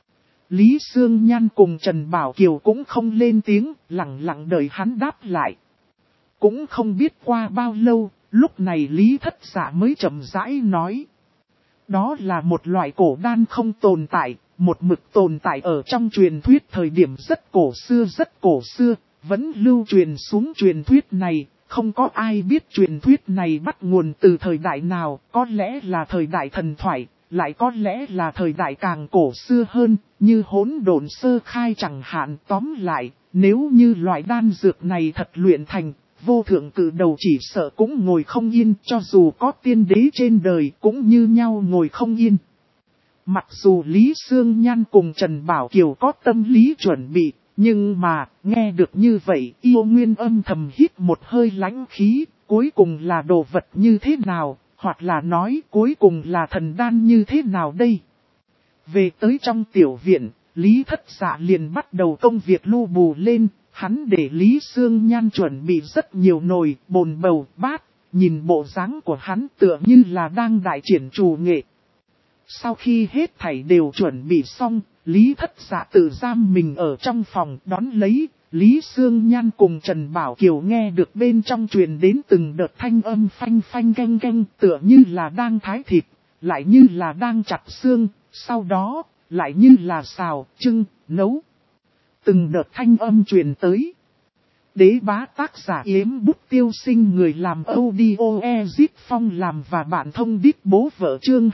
Lý Sương Nhan cùng Trần Bảo Kiều cũng không lên tiếng, lặng lặng đợi hắn đáp lại. Cũng không biết qua bao lâu, lúc này Lý Thất Dạ mới chậm rãi nói. Đó là một loại cổ đan không tồn tại, một mực tồn tại ở trong truyền thuyết thời điểm rất cổ xưa, vẫn lưu truyền xuống truyền thuyết này, không có ai biết truyền thuyết này bắt nguồn từ thời đại nào, có lẽ là thời đại thần thoại, lại có lẽ là thời đại càng cổ xưa hơn, như Hỗn Độn sơ khai chẳng hạn. Tóm lại, nếu như loại đan dược này thật luyện thành, vô thượng cử đầu chỉ sợ cũng ngồi không yên, cho dù có tiên đế trên đời cũng như nhau ngồi không yên. Mặc dù Lý Sương Nhan cùng Trần Bảo Kiều có tâm lý chuẩn bị, nhưng mà, nghe được như vậy, Yêu Nguyên âm thầm hít một hơi lãnh khí, cuối cùng là đồ vật như thế nào, hoặc là nói cuối cùng là thần đan như thế nào đây? Về tới trong tiểu viện, Lý Thất Dạ liền bắt đầu công việc lu bù lên. Hắn để Lý Sương Nhan chuẩn bị rất nhiều nồi, bồn bầu, bát, nhìn bộ dáng của hắn tựa như là đang đại triển trù nghệ. Sau khi hết thảy đều chuẩn bị xong, Lý Thất Dạ tự giam mình ở trong phòng đón lấy. Lý Sương Nhan cùng Trần Bảo Kiều nghe được bên trong truyền đến từng đợt thanh âm phanh phanh canh canh, tựa như là đang thái thịt, lại như là đang chặt xương, sau đó, lại như là xào, trưng, nấu. Từng đợt thanh âm truyền tới. Đế bá tác giả Yếm Bút Tiêu Sinh, người làm audio Ezit Phong làm và bạn thông đít bố vợ, chương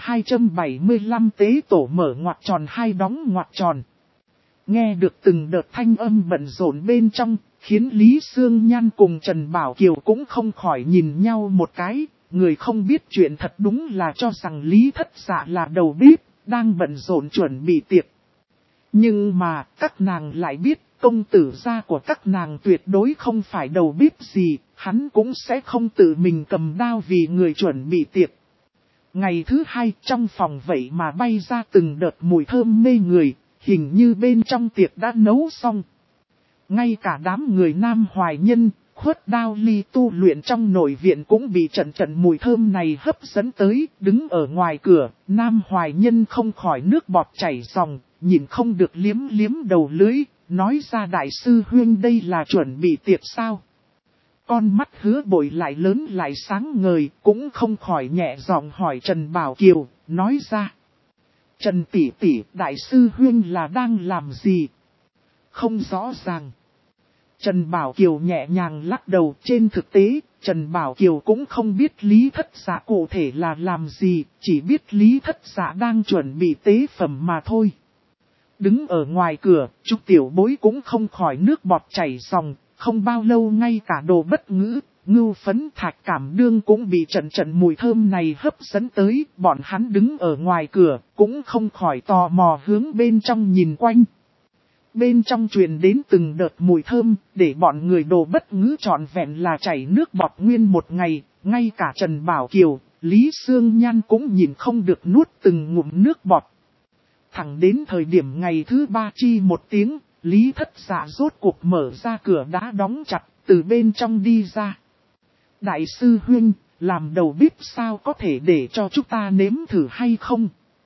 275 tế tổ mở ngoặc tròn hai đóng ngoặc tròn. Nghe được từng đợt thanh âm bận rộn bên trong, khiến Lý Sương Nhan cùng Trần Bảo Kiều cũng không khỏi nhìn nhau một cái. Người không biết chuyện thật đúng là cho rằng Lý Thất Dạ là đầu bếp, đang bận rộn chuẩn bị tiệc. Nhưng mà các nàng lại biết công tử gia của các nàng tuyệt đối không phải đầu bếp gì, hắn cũng sẽ không tự mình cầm đao vì người chuẩn bị tiệc. Ngày thứ hai trong phòng vậy mà bay ra từng đợt mùi thơm mê người, hình như bên trong tiệc đã nấu xong. Ngay cả đám người nam hoài nhân, khuất đao ly tu luyện trong nội viện cũng bị trận mùi thơm này hấp dẫn tới, đứng ở ngoài cửa, nam hoài nhân không khỏi nước bọt chảy ròng, nhìn không được liếm liếm đầu lưỡi, nói ra đại sư huynh đây là chuẩn bị tiệc sao. Con mắt Hứa Bội lại lớn lại sáng ngời, cũng không khỏi nhẹ giọng hỏi Trần Bảo Kiều, nói ra. Trần tỷ tỷ, đại sư huynh là đang làm gì? Không rõ ràng. Trần Bảo Kiều nhẹ nhàng lắc đầu, trên thực tế, Trần Bảo Kiều cũng không biết Lý Thất Dạ cụ thể là làm gì, chỉ biết Lý Thất Dạ đang chuẩn bị tế phẩm mà thôi. Đứng ở ngoài cửa, Trúc Tiểu Bối cũng không khỏi nước bọt chảy ròng, không bao lâu ngay cả Đồ Bất Ngữ, Ngưu Phấn, Thạch Cảm Đương cũng bị trận mùi thơm này hấp dẫn tới, bọn hắn đứng ở ngoài cửa, cũng không khỏi tò mò hướng bên trong nhìn quanh. Bên trong truyền đến từng đợt mùi thơm, để bọn người Đồ Bất Ngữ trọn vẹn là chảy nước bọt nguyên một ngày, ngay cả Trần Bảo Kiều, Lý Sương Nhan cũng nhìn không được nuốt từng ngụm nước bọt. Thẳng đến thời điểm ngày thứ 3 chi một tiếng, Lý Thất Dạ rốt cuộc mở ra cửa đá đóng chặt, từ bên trong đi ra. Đại sư huynh, làm đầu bếp sao có thể để cho chúng ta nếm thử hay không?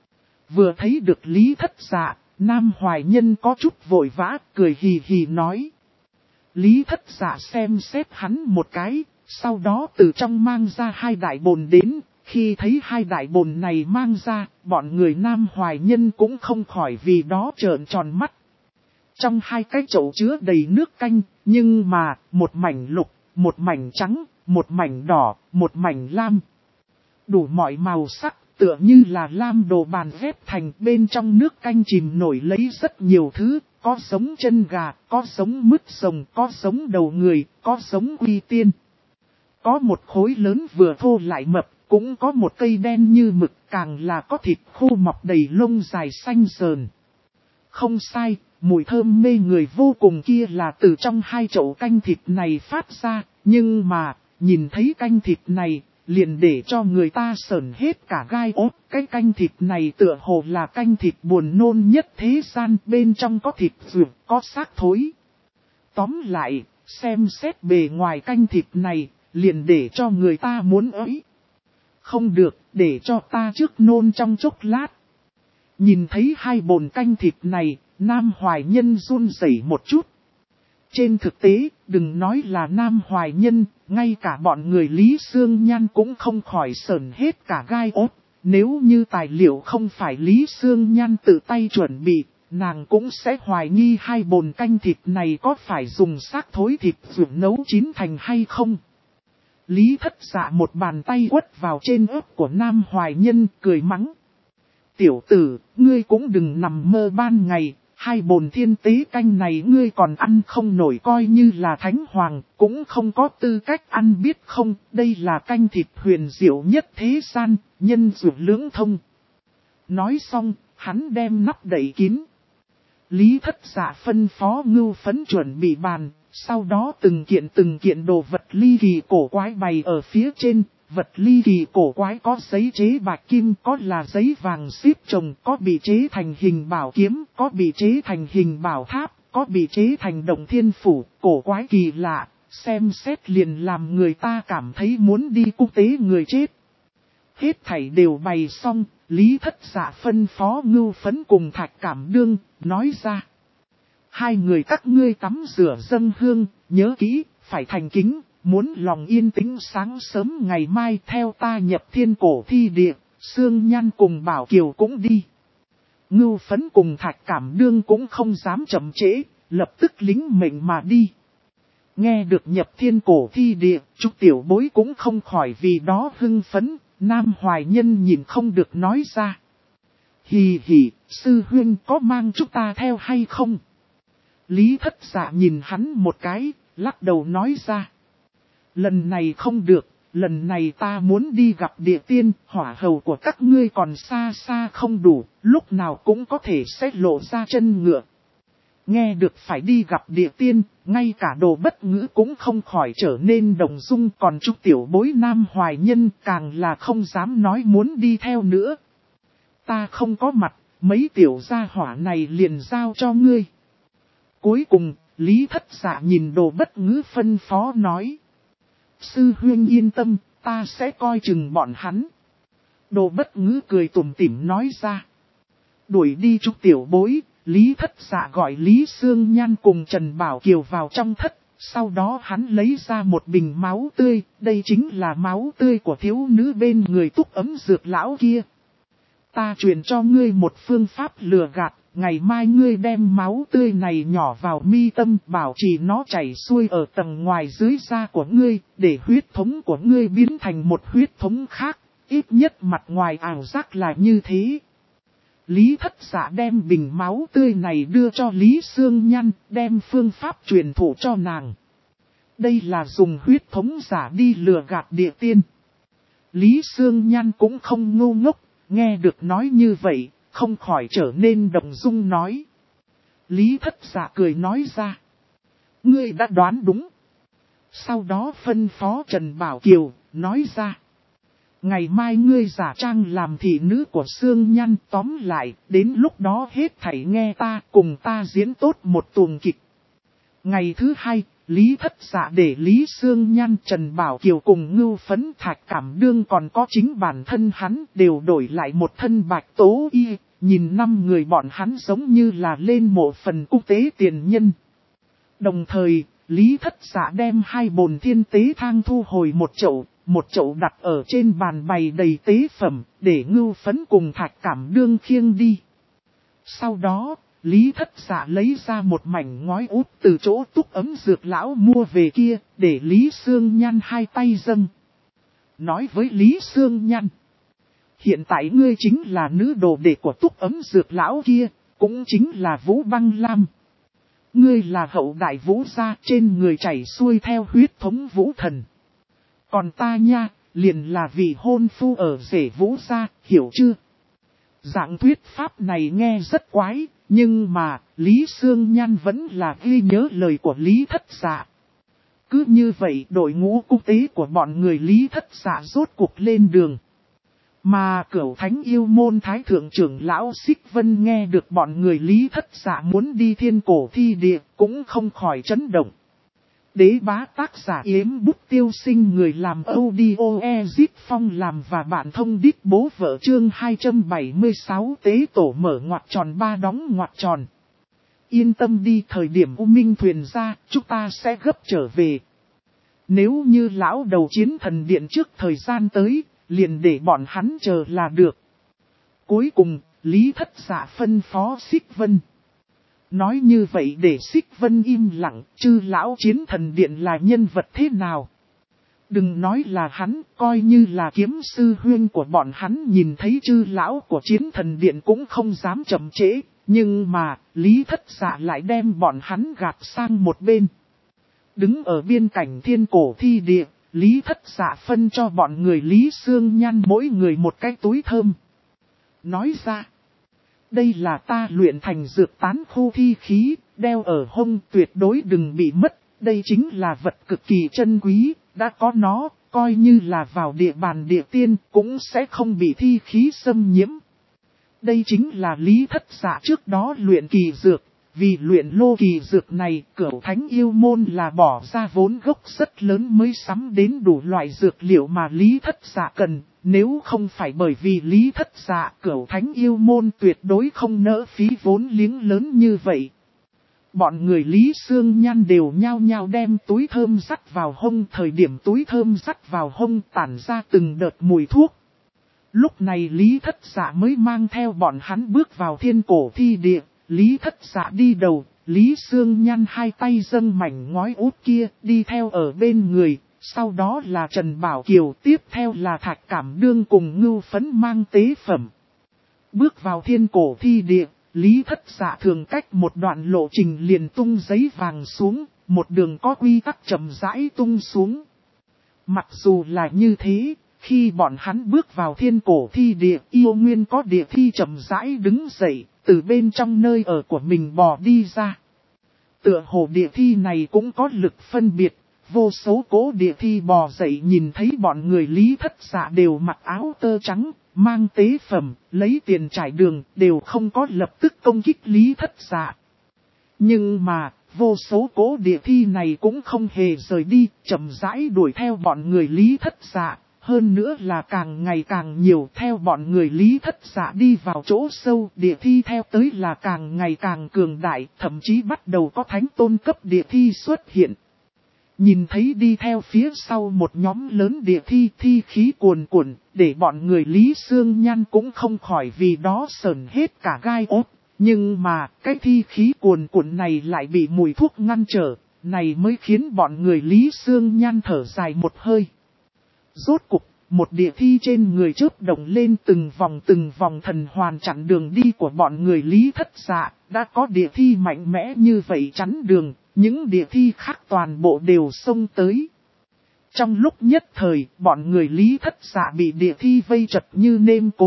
Vừa thấy được Lý Thất Dạ, Nam Hoài Nhân có chút vội vã, cười hì hì nói. Lý Thất Dạ xem xét hắn một cái, sau đó từ trong mang ra 2 đại bồn đến. Khi thấy 2 đại bồn này mang ra, bọn người Nam Hoài Nhân cũng không khỏi vì đó trợn tròn mắt. Trong 2 cái chậu chứa đầy nước canh, nhưng mà, một mảnh lục, một mảnh trắng, một mảnh đỏ, một mảnh lam. Đủ mọi màu sắc, tựa như là lam đồ bàn ghép thành, bên trong nước canh chìm nổi lấy rất nhiều thứ, có giống chân gà, có giống mứt rồng, có giống đầu người, có giống uy tiên. Có một khối lớn vừa thô lại mập, cũng có một cây đen như mực, càng là có thịt khô mọc đầy lông dài xanh sờn. Không sai, mùi thơm mê người vô cùng kia là từ trong 2 chậu canh thịt này phát ra, nhưng mà, nhìn thấy canh thịt này, liền để cho người ta sởn hết cả gai ốt. Cái canh thịt này tựa hồ là canh thịt buồn nôn nhất thế gian, bên trong có thịt ruột, có xác thối. Tóm lại, xem xét bề ngoài canh thịt này, liền để cho người ta muốn ới. Không được, để cho ta trước nôn trong chốc lát. Nhìn thấy 2 bồn canh thịt này, Nam Hoài Nhân run rẩy một chút. Trên thực tế, đừng nói là Nam Hoài Nhân, ngay cả bọn người Lý Sương Nhan cũng không khỏi sởn hết cả gai ốt. Nếu như tài liệu không phải Lý Sương Nhan tự tay chuẩn bị, nàng cũng sẽ hoài nghi 2 bồn canh thịt này có phải dùng xác thối thịt ruột nấu chín thành hay không. Lý Thất Dạ một bàn tay quất vào trên ớt của Nam Hoài Nhân, cười mắng. Tiểu tử, ngươi cũng đừng nằm mơ ban ngày, 2 bồn thiên tế canh này ngươi còn ăn không nổi, coi như là thánh hoàng, cũng không có tư cách ăn biết không, đây là canh thịt huyền diệu nhất thế gian, nhân dụ lưỡng thông. Nói xong, hắn đem nắp đậy kín. Lý Thất Dạ phân phó Ngưu Phấn chuẩn bị bàn, sau đó từng kiện đồ vật ly kỳ cổ quái bày ở phía trên. Vật ly kỳ cổ quái có giấy chế bạch kim, có là giấy vàng xếp chồng, có bị chế thành hình bảo kiếm, có bị chế thành hình bảo tháp, có bị chế thành động thiên phủ, cổ quái kỳ lạ, xem xét liền làm người ta cảm thấy muốn đi cung tế người chết. Hết thảy đều bày xong, Lý Thất Dạ phân phó Ngưu Phấn cùng Thạch Cảm Đương, nói ra. 2 người các ngươi tắm rửa dâng hương, nhớ kỹ, phải thành kính. Muốn lòng yên tĩnh sáng sớm ngày mai theo ta nhập thiên cổ thi địa, Sương Nhan cùng Bảo Kiều cũng đi. Ngưu Phấn cùng Thạch Cảm Đương cũng không dám chậm trễ, lập tức lính mệnh mà đi. Nghe được nhập thiên cổ thi địa, Trúc Tiểu Bối cũng không khỏi vì đó hưng phấn, Nam Hoài Nhân nhìn không được nói ra. Hì hì, sư huynh có mang chúng ta theo hay không? Lý Thất Dạ nhìn hắn một cái, lắc đầu nói ra. Lần này không được, lần này ta muốn đi gặp địa tiên, hỏa hầu của các ngươi còn xa xa không đủ, lúc nào cũng có thể sẽ lộ ra chân ngựa. Nghe được phải đi gặp địa tiên, ngay cả Đồ Bất Ngữ cũng không khỏi trở nên động dung, còn Trúc Tiểu Bối Nam Hoài Nhân càng là không dám nói muốn đi theo nữa. Ta không có mặt, mấy tiểu gia hỏa này liền giao cho ngươi. Cuối cùng, Lý Thất Dạ nhìn Đồ Bất Ngữ phân phó nói. Sư huynh yên tâm, ta sẽ coi chừng bọn hắn. Đồ Bất Ngữ cười tủm tỉm nói ra. Đuổi đi Trúc Tiểu Bối, Lý Thất Dạ gọi Lý Sương Nhan cùng Trần Bảo Kiều vào trong thất. Sau đó hắn lấy ra một bình máu tươi, đây chính là máu tươi của thiếu nữ bên người Túc Ấm Dược lão kia. Ta truyền cho ngươi một phương pháp lừa gạt. Ngày mai ngươi đem máu tươi này nhỏ vào mi tâm, bảo trì nó chảy xuôi ở tầng ngoài dưới da của ngươi, để huyết thống của ngươi biến thành một huyết thống khác, ít nhất mặt ngoài ảo giác là như thế. Lý Thất Dạ đem bình máu tươi này đưa cho Lý Sương Nhan, đem phương pháp truyền thụ cho nàng. Đây là dùng huyết thống giả đi lừa gạt địa tiên. Lý Sương Nhan cũng không ngu ngốc, nghe được nói như vậy. Không khỏi trở nên động dung nói. Lý Thất Dạ cười nói ra. Ngươi đã đoán đúng. Sau đó phân phó Trần Bảo Kiều, nói ra. Ngày mai ngươi giả trang làm thị nữ của Sương Nhan, tóm lại, đến lúc đó hết thảy nghe ta, cùng ta diễn tốt một tuồng kịch. Ngày thứ hai, Lý Thất Dạ để Lý Sương Nhan, Trần Bảo Kiều cùng Ngưu Phấn Thạch Cảm Đương còn có chính bản thân hắn đều đổi lại một thân bạch tố y, nhìn 5 người bọn hắn giống như là lên mộ phần cung tế tiền nhân. Đồng thời, Lý Thất Dạ đem 2 bồn thiên tế thang thu hồi một chậu đặt ở trên bàn bày đầy tế phẩm, để Ngưu Phấn cùng Thạch Cảm Đương khiêng đi. Sau đó, Lý Thất Dạ lấy ra một mảnh ngói út từ chỗ Túc Ấm Dược lão mua về kia, để Lý Sương Nhan 2 tay dâng. Nói với Lý Sương Nhan. Hiện tại ngươi chính là nữ đồ đệ của Túc Ấm Dược lão kia, cũng chính là Vũ Băng Lam. Ngươi là hậu đại Vũ gia, trên người chảy xuôi theo huyết thống Vũ thần. Còn ta nha, liền là vị hôn phu ở rể Vũ gia, hiểu chưa? Dạng thuyết pháp này nghe rất quái, nhưng mà, Lý Sương Nhan vẫn là ghi nhớ lời của Lý Thất Dạ. Cứ như vậy đội ngũ cung tế của bọn người Lý Thất Dạ rốt cuộc lên đường. Mà Cửu Thánh Yêu Môn Thái Thượng trưởng lão Xích Vân nghe được bọn người Lý Thất Dạ muốn đi thiên cổ thi địa, cũng không khỏi chấn động. Đế bá tác giả Yếm Bút Tiêu Sinh, người làm audio Ezip Phong làm và bạn thông đít bố vợ, chương 276 tế tổ mở ngoặc tròn 3 đóng ngoặc tròn. Yên tâm đi, thời điểm U Minh thuyền ra, chúng ta sẽ gấp trở về. Nếu như lão đầu chiến thần điện trước thời gian tới, liền để bọn hắn chờ là được. Cuối cùng, Lý Thất Dạ phân phó Xích Vân. Nói như vậy để Xích Vân im lặng, chư lão chiến thần điện là nhân vật thế nào? Đừng nói là hắn, coi như là kiếm sư huyên của bọn hắn nhìn thấy chư lão của chiến thần điện cũng không dám chậm trễ. Nhưng mà, Lý Thất Dạ lại đem bọn hắn gạt sang một bên. Đứng ở biên cảnh thiên cổ thi địa, Lý Thất Dạ phân cho bọn người Lý Sương Nhan mỗi người một cái túi thơm. Nói ra, đây là ta luyện thành dược tán khu thi khí, đeo ở hông tuyệt đối đừng bị mất. Đây chính là vật cực kỳ chân quý, đã có nó, coi như là vào địa bàn địa tiên cũng sẽ không bị thi khí xâm nhiễm. Đây chính là Lý Thất Dạ trước đó luyện kỳ dược. Vì luyện lô kỳ dược này, Cửu Thánh Yêu Môn là bỏ ra vốn gốc rất lớn mới sắm đến đủ loại dược liệu mà Lý Thất Dạ cần. Nếu không phải bởi vì Lý Thất Dạ, Cửu Thánh Yêu Môn tuyệt đối không nỡ phí vốn liếng lớn như vậy. Bọn người Lý Sương Nhan đều nhao nhao đem túi thơm dắt vào hông, thời điểm túi thơm dắt vào hông tản ra từng đợt mùi thuốc. Lúc này Lý Thất Dạ mới mang theo bọn hắn bước vào thiên cổ thi địa. Lý Thất Dạ đi đầu, Lý Sương Nhan 2 tay dâng mảnh ngói út kia, đi theo ở bên người, sau đó là Trần Bảo Kiều, tiếp theo là Thạch Cảm Đương cùng Ngưu Phấn mang tế phẩm. Bước vào thiên cổ thi địa, Lý Thất Dạ thường cách một đoạn lộ trình liền tung giấy vàng xuống, một đường có quy tắc chậm rãi tung xuống. Mặc dù là như thế, khi bọn hắn bước vào thiên cổ thi địa, yêu nguyên có địa thi chậm rãi đứng dậy. Từ bên trong nơi ở của mình bò đi ra. Tựa hồ địa thi này cũng có lực phân biệt. Vô số cố địa thi bò dậy nhìn thấy bọn người Lý Thất Dạ đều mặc áo tơ trắng, mang tế phẩm, lấy tiền trải đường, đều không có lập tức công kích Lý Thất Dạ. Nhưng mà, vô số cố địa thi này cũng không hề rời đi, chậm rãi đuổi theo bọn người Lý Thất Dạ. Hơn nữa là càng ngày càng nhiều, theo bọn người Lý Thất Dạ đi vào chỗ sâu, địa thi theo tới là càng ngày càng cường đại, thậm chí bắt đầu có thánh tôn cấp địa thi xuất hiện. Nhìn thấy đi theo phía sau một nhóm lớn địa thi, thi khí cuồn cuộn, để bọn người Lý Sương Nhan cũng không khỏi vì đó sờn hết cả gai ốt. Nhưng mà, cái thi khí cuồn cuộn này lại bị mùi thuốc ngăn trở, này mới khiến bọn người Lý Sương Nhan thở dài một hơi. Rốt cục, một địa thi trên người chớp động lên từng vòng thần hoàn chặn đường đi của bọn người Lý Thất Dạ. Đã có địa thi mạnh mẽ như vậy chắn đường, những địa thi khác toàn bộ đều xông tới. Trong lúc nhất thời, bọn người Lý Thất Dạ bị địa thi vây chật như nêm cối,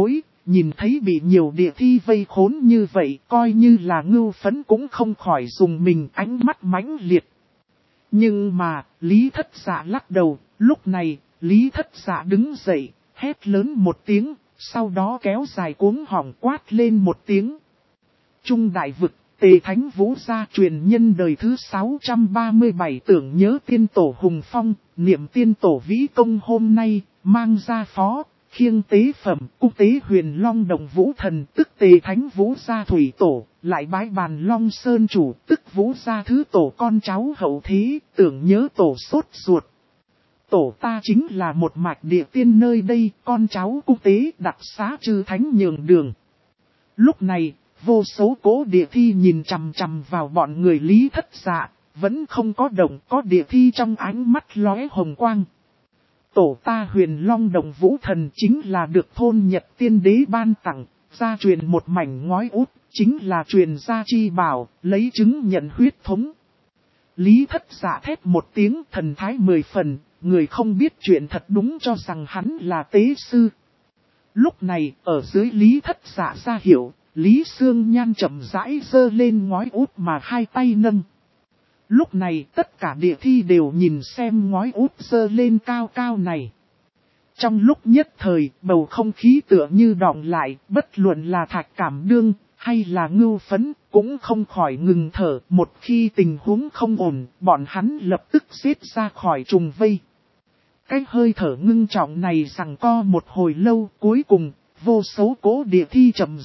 nhìn thấy bị nhiều địa thi vây khốn như vậy, coi như là Ngưu Phấn cũng không khỏi dùng mình ánh mắt mãnh liệt. Nhưng mà, Lý Thất Dạ lắc đầu, lúc này, Lý Thất Dạ đứng dậy, hét lớn một tiếng, sau đó kéo dài cuống họng quát lên một tiếng. Trung đại vực, Tề Thánh Vũ gia truyền nhân đời thứ 637 tưởng nhớ tiên tổ Hùng Phong, niệm tiên tổ vĩ công hôm nay, mang ra phó, khiêng tế phẩm, cung tế huyền long đồng vũ thần tức Tề Thánh Vũ gia thủy tổ, lại bái bàn long sơn chủ tức Vũ gia thứ tổ con cháu hậu thế, tưởng nhớ tổ sốt ruột. Tổ ta chính là một mạch địa tiên nơi đây, con cháu cung tế đặc xá chư thánh nhường đường. Lúc này, vô số cố địa thi nhìn chằm chằm vào bọn người Lý Thất Dạ, vẫn không có động, có địa thi trong ánh mắt lóe hồng quang. Tổ ta huyền long đồng vũ thần chính là được thôn Nhật tiên đế ban tặng, gia truyền một mảnh ngói út, chính là truyền gia chi bảo, lấy chứng nhận huyết thống. Lý Thất Dạ thét một tiếng thần thái 10 phần, người không biết chuyện thật đúng cho rằng hắn là tế sư. Lúc này, ở dưới Lý Thất Dạ ra hiểu, Lý Sương Nhan chậm rãi giơ lên ngói út mà hai tay nâng. Lúc này tất cả địa thi đều nhìn xem ngói út giơ lên cao cao này. Trong lúc nhất thời, bầu không khí tựa như đọng lại, bất luận là Thạch Cảm Đương, hay là Ngưu Phấn, cũng không khỏi ngừng thở. Một khi tình huống không ổn, bọn hắn lập tức giết ra khỏi trùng vây. Cái hơi thở ngưng trọng này giằng co một hồi lâu, cuối cùng, vô số cố địa thi chậm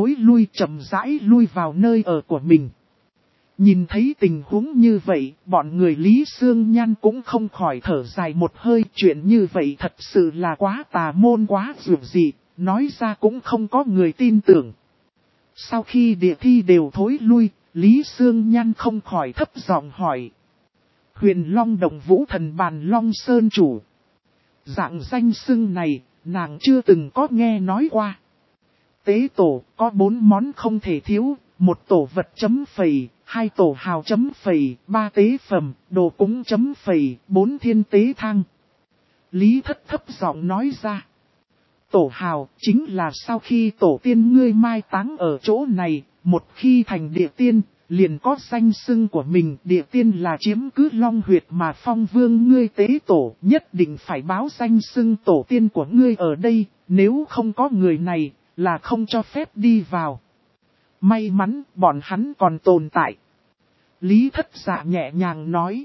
rãi lui vào nơi ở của mình. Nhìn thấy tình huống như vậy, bọn người Lý Sương Nhan cũng không khỏi thở dài một hơi. Chuyện như vậy thật sự là quá tà môn quá dường dị, nói ra cũng không có người tin tưởng. Sau khi địa thi đều thối lui, Lý Sương Nhan không khỏi thấp giọng hỏi. Huyền Long Đồng Vũ Thần Bàn Long Sơn Chủ. Dạng danh xưng này, nàng chưa từng có nghe nói qua. Tế tổ có 4 món không thể thiếu, 1 tổ vật chấm phẩy, 2 tổ hào chấm phẩy, 3 tế phẩm, đồ cúng chấm phẩy, 4 thiên tế thang. Lý Thất thấp giọng nói ra. Tổ hào chính là sau khi tổ tiên ngươi mai táng ở chỗ này, một khi thành địa tiên, liền có danh xưng của mình. Địa tiên là chiếm cứ long huyệt mà phong vương ngươi tế tổ, nhất định phải báo danh xưng tổ tiên của ngươi ở đây, nếu không có người này, là không cho phép đi vào. May mắn bọn hắn còn tồn tại. Lý Thất Dạ nhẹ nhàng nói.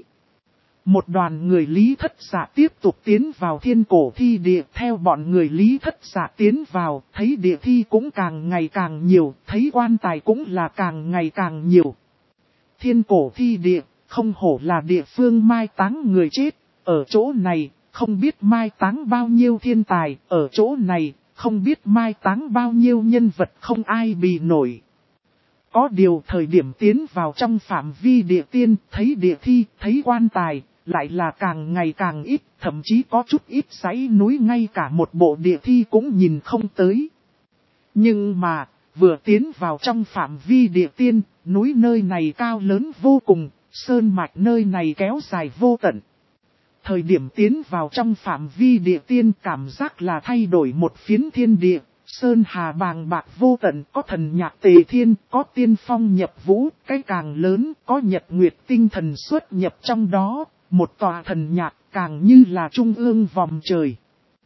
Một đoàn người Lý Thất Dạ tiếp tục tiến vào thiên cổ thi địa. Theo bọn người Lý Thất Dạ tiến vào, thấy địa thi cũng càng ngày càng nhiều, thấy quan tài cũng là càng ngày càng nhiều. Thiên cổ thi địa, không hổ là địa phương mai táng người chết. Ở chỗ này, không biết mai táng bao nhiêu thiên tài, ở chỗ này, không biết mai táng bao nhiêu nhân vật không ai bì nổi. Có điều thời điểm tiến vào trong phạm vi địa tiên, thấy địa thi, thấy quan tài, lại là càng ngày càng ít, thậm chí có chút ít dãy núi ngay cả một bộ địa thi cũng nhìn không tới. Nhưng mà, vừa tiến vào trong phạm vi địa tiên, núi nơi này cao lớn vô cùng, sơn mạch nơi này kéo dài vô tận. Thời điểm tiến vào trong phạm vi địa tiên cảm giác là thay đổi một phiến thiên địa. Sơn hà bàng bạc vô tận, có thần nhạc tề thiên, có tiên phong nhập vũ, cái càng lớn, có nhật nguyệt tinh thần xuất nhập trong đó, một tòa thần nhạc càng như là trung ương vòng trời.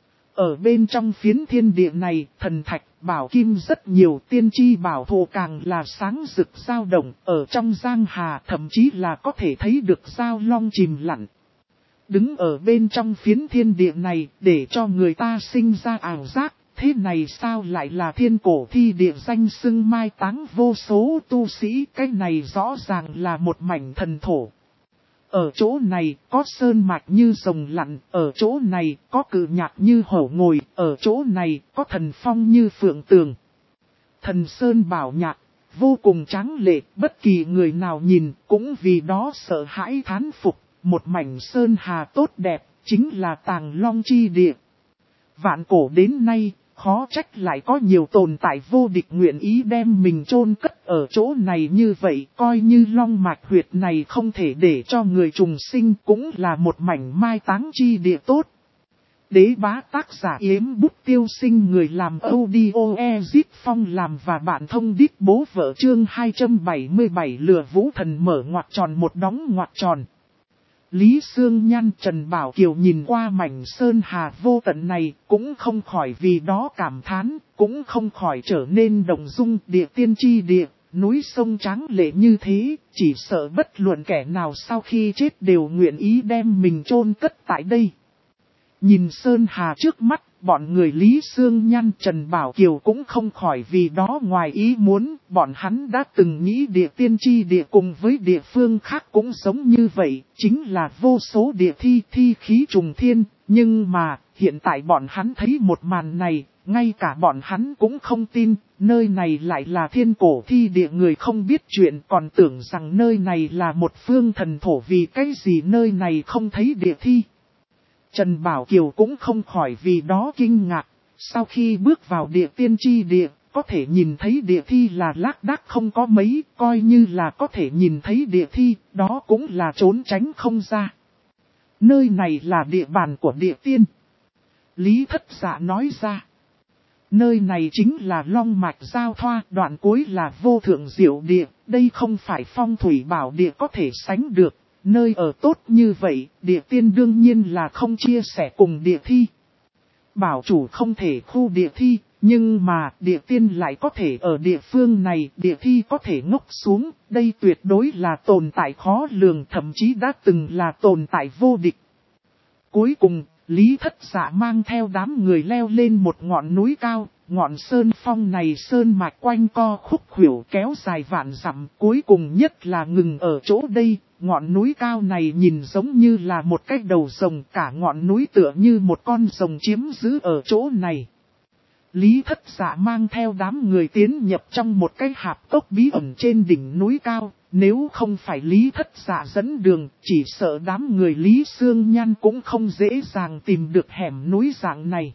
Ở bên trong phiến thiên địa này, thần thạch, bảo kim rất nhiều, tiên tri bảo thụ càng là sáng rực dao động, ở trong giang hà thậm chí là có thể thấy được sao long chìm lặn. Đứng ở bên trong phiến thiên địa này, để cho người ta sinh ra ảo giác. Thế này sao lại là thiên cổ thi địa danh xưng mai táng vô số tu sĩ, cái này rõ ràng là một mảnh thần thổ. Ở chỗ này có sơn mạch như rồng lặn, ở chỗ này có cự nhạc như hổ ngồi, ở chỗ này có thần phong như phượng tường. Thần sơn bảo nhạc, vô cùng tráng lệ, bất kỳ người nào nhìn cũng vì đó sợ hãi thán phục, một mảnh sơn hà tốt đẹp, chính là Tàng Long chi địa. Vạn cổ đến nay, khó trách lại có nhiều tồn tại vô địch nguyện ý đem mình chôn cất ở chỗ này như vậy, coi như long mạch huyệt này không thể để cho người trùng sinh cũng là một mảnh mai táng chi địa tốt. Đế bá tác giả Yếm Bút Tiêu Sinh, người làm audio Ezit Phong làm và bạn thông đít bố vợ, chương 277 lừa vũ thần mở ngoặc tròn một đóng ngoặc tròn. Lý Sương Nhan, Trần Bảo Kiều nhìn qua mảnh sơn hà vô tận này, cũng không khỏi vì đó cảm thán, cũng không khỏi trở nên động dung. Địa tiên chi địa, núi sông tráng lệ như thế, chỉ sợ bất luận kẻ nào sau khi chết đều nguyện ý đem mình chôn cất tại đây. Nhìn sơn hà trước mắt, bọn người Lý Sương Nhan, Trần Bảo Kiều cũng không khỏi vì đó ngoài ý muốn. Bọn hắn đã từng nghĩ địa tiên chi địa cùng với địa phương khác cũng giống như vậy, chính là vô số địa thi khí trùng thiên. Nhưng mà, hiện tại bọn hắn thấy một màn này, ngay cả bọn hắn cũng không tin, nơi này lại là thiên cổ thi địa. Người không biết chuyện còn tưởng rằng nơi này là một phương thần thổ, vì cái gì nơi này không thấy địa thi. Trần Bảo Kiều cũng không khỏi vì đó kinh ngạc, sau khi bước vào địa tiên chi địa, có thể nhìn thấy địa thi là lác đác không có mấy, coi như là có thể nhìn thấy địa thi, đó cũng là trốn tránh không ra. Nơi này là địa bàn của địa tiên. Lý Thất Dạ nói ra. Nơi này chính là long mạch giao thoa, đoạn cuối là vô thượng diệu địa, đây không phải phong thủy bảo địa có thể sánh được. Nơi ở tốt như vậy, địa tiên đương nhiên là không chia sẻ cùng địa thi. Bảo chủ không thể khu địa thi, nhưng mà địa tiên lại có thể ở địa phương này, địa thi có thể ngốc xuống, đây tuyệt đối là tồn tại khó lường, thậm chí đã từng là tồn tại vô địch. Cuối cùng, Lý Thất Dạ mang theo đám người leo lên một ngọn núi cao, ngọn sơn phong này sơn mạch quanh co khúc khuỷu kéo dài vạn dặm, cuối cùng nhất là ngừng ở chỗ đây. Ngọn núi cao này nhìn giống như là một cái đầu rồng, cả ngọn núi tựa như một con rồng chiếm giữ ở chỗ này. Lý Thất Dạ mang theo đám người tiến nhập trong một cái hạp cốc bí ẩn trên đỉnh núi cao, nếu không phải Lý Thất Dạ dẫn đường, chỉ sợ đám người Lý Sương Nhan cũng không dễ dàng tìm được hẻm núi dạng này.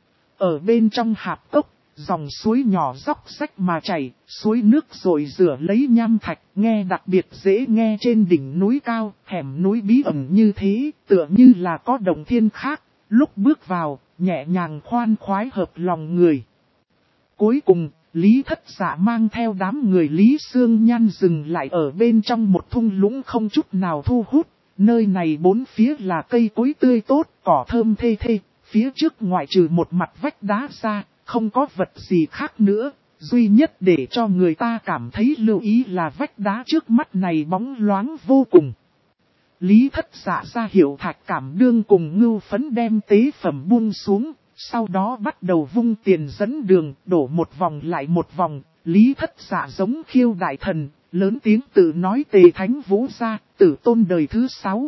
Ở bên trong hạp cốc, dòng suối nhỏ róc rách mà chảy, suối nước rồi rửa lấy nham thạch, nghe đặc biệt dễ nghe. Trên đỉnh núi cao, hẻm núi bí ẩn như thế, tựa như là có động thiên khác, lúc bước vào, nhẹ nhàng khoan khoái hợp lòng người. Cuối cùng, Lý Thất Dạ mang theo đám người Lý Sương Nhan dừng lại ở bên trong một thung lũng không chút nào thu hút, nơi này bốn phía là cây cối tươi tốt, cỏ thơm thê thê, phía trước ngoại trừ một mặt vách đá ra, không có vật gì khác nữa, duy nhất để cho người ta cảm thấy lưu ý là vách đá trước mắt này bóng loáng vô cùng. Lý Thất Dạ ra hiệu Thạch Cảm Đương cùng Ngưu Phấn đem tế phẩm buông xuống, sau đó bắt đầu vung tiền dẫn đường, đổ một vòng lại một vòng. Lý Thất Dạ giống Khiêu Đại Thần, lớn tiếng tự nói Tề Thánh Vũ ra, Tử Tôn đời thứ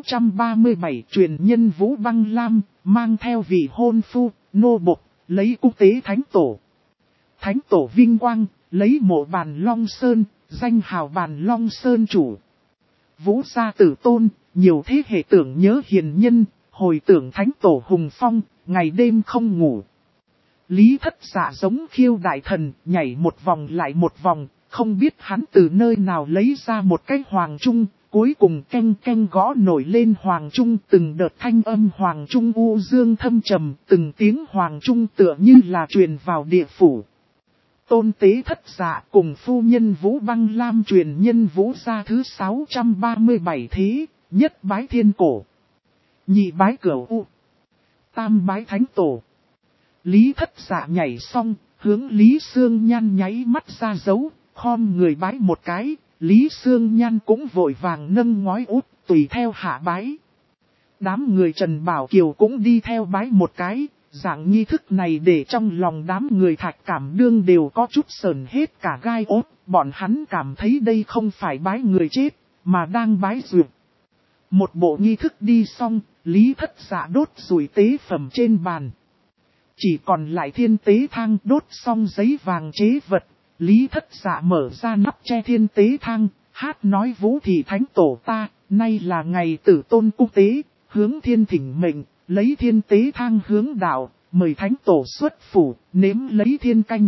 637 truyền nhân Vũ Băng Lam, mang theo vị hôn phu, nô bộc, lấy quốc tế Thánh Tổ. Thánh Tổ vinh quang, lấy mộ Bàn Long Sơn, danh hào Bàn Long Sơn chủ. Vũ gia Tử Tôn, nhiều thế hệ tưởng nhớ hiền nhân, hồi tưởng Thánh Tổ hùng phong, ngày đêm không ngủ. Lý Thất Dạ giống Khiêu Đại Thần, nhảy một vòng lại một vòng, không biết hắn từ nơi nào lấy ra một cái hoàng trung, cuối cùng canh canh gõ nổi lên hoàng trung, từng đợt thanh âm hoàng trung u dương thâm trầm, từng tiếng hoàng trung tựa như là truyền vào địa phủ. Tôn Tế Thất Dạ cùng phu nhân Vũ Băng Lam truyền nhân Vũ gia thứ 637 thế, nhất bái thiên cổ, nhị bái cửu u, tam bái thánh tổ. Lý Thất Dạ nhảy xong, hướng Lý Sương Nhan nháy mắt ra dấu, khom người bái một cái, Lý Sương Nhan cũng vội vàng nâng ngói út, tùy theo hạ bái. Đám người Trần Bảo Kiều cũng đi theo bái một cái, dạng nghi thức này để trong lòng đám người Thạch Cảm Đương đều có chút sờn hết cả gai ốt, bọn hắn cảm thấy đây không phải bái người chết, mà đang bái duyệt. Một bộ nghi thức đi xong, Lý Thất Dạ đốt rủi tế phẩm trên bàn. Chỉ còn lại thiên tế thang, đốt xong giấy vàng chế vật, Lý Thất Dạ mở ra nắp che thiên tế thang, hát nói Vũ thị Thánh Tổ ta, nay là ngày Tử Tôn quốc tế, hướng thiên thỉnh mệnh, lấy thiên tế thang hướng đạo, mời Thánh Tổ xuất phủ, nếm lấy thiên canh.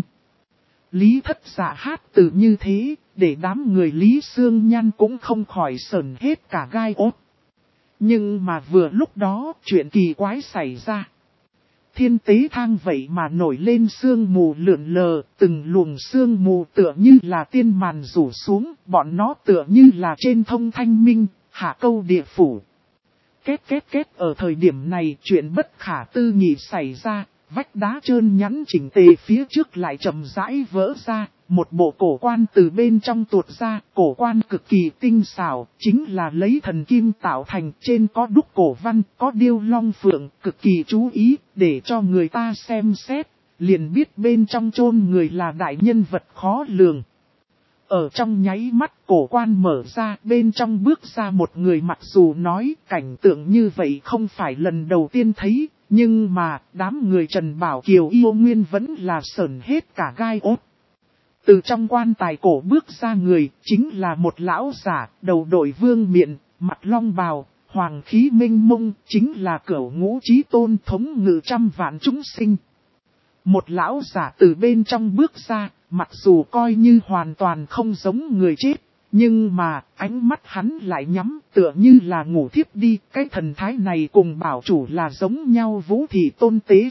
Lý Thất Dạ hát từ như thế, để đám người Lý Sương Nhan cũng không khỏi sờn hết cả gai ốt. Nhưng mà vừa lúc đó, chuyện kỳ quái xảy ra. thiên tế thang vậy mà nổi lên sương mù lượn lờ, từng luồng sương mù tựa như là tiên màn rủ xuống, bọn nó tựa như là trên thông thanh minh, hạ câu địa phủ. Kết ở thời điểm này chuyện bất khả tư nghị xảy ra, vách đá trơn nhẵn chỉnh tề phía trước lại chậm rãi vỡ ra, một bộ cổ quan từ bên trong tuột ra, cổ quan cực kỳ tinh xảo, chính là lấy thần kim tạo thành, trên có đúc cổ văn, có điêu long phượng, cực kỳ chú ý, để cho người ta xem xét, liền biết bên trong chôn người là đại nhân vật khó lường. Ở trong nháy mắt cổ quan mở ra, bên trong bước ra một người, mặc dù nói cảnh tượng như vậy không phải lần đầu tiên thấy, nhưng mà đám người Trần Bảo Kiều yêu nguyên vẫn là sởn hết cả gai ốt. Từ trong quan tài cổ bước ra người, chính là một lão giả, đầu đội vương miện, mặt long bào, hoàng khí minh mông, chính là Cửu Ngũ Chí Tôn thống ngự trăm vạn chúng sinh. Một lão giả từ bên trong bước ra, mặc dù coi như hoàn toàn không giống người chết, nhưng mà ánh mắt hắn lại nhắm tựa như là ngủ thiếp đi. Cái thần thái này cùng bảo chủ là giống nhau. Vũ Thị Tôn tế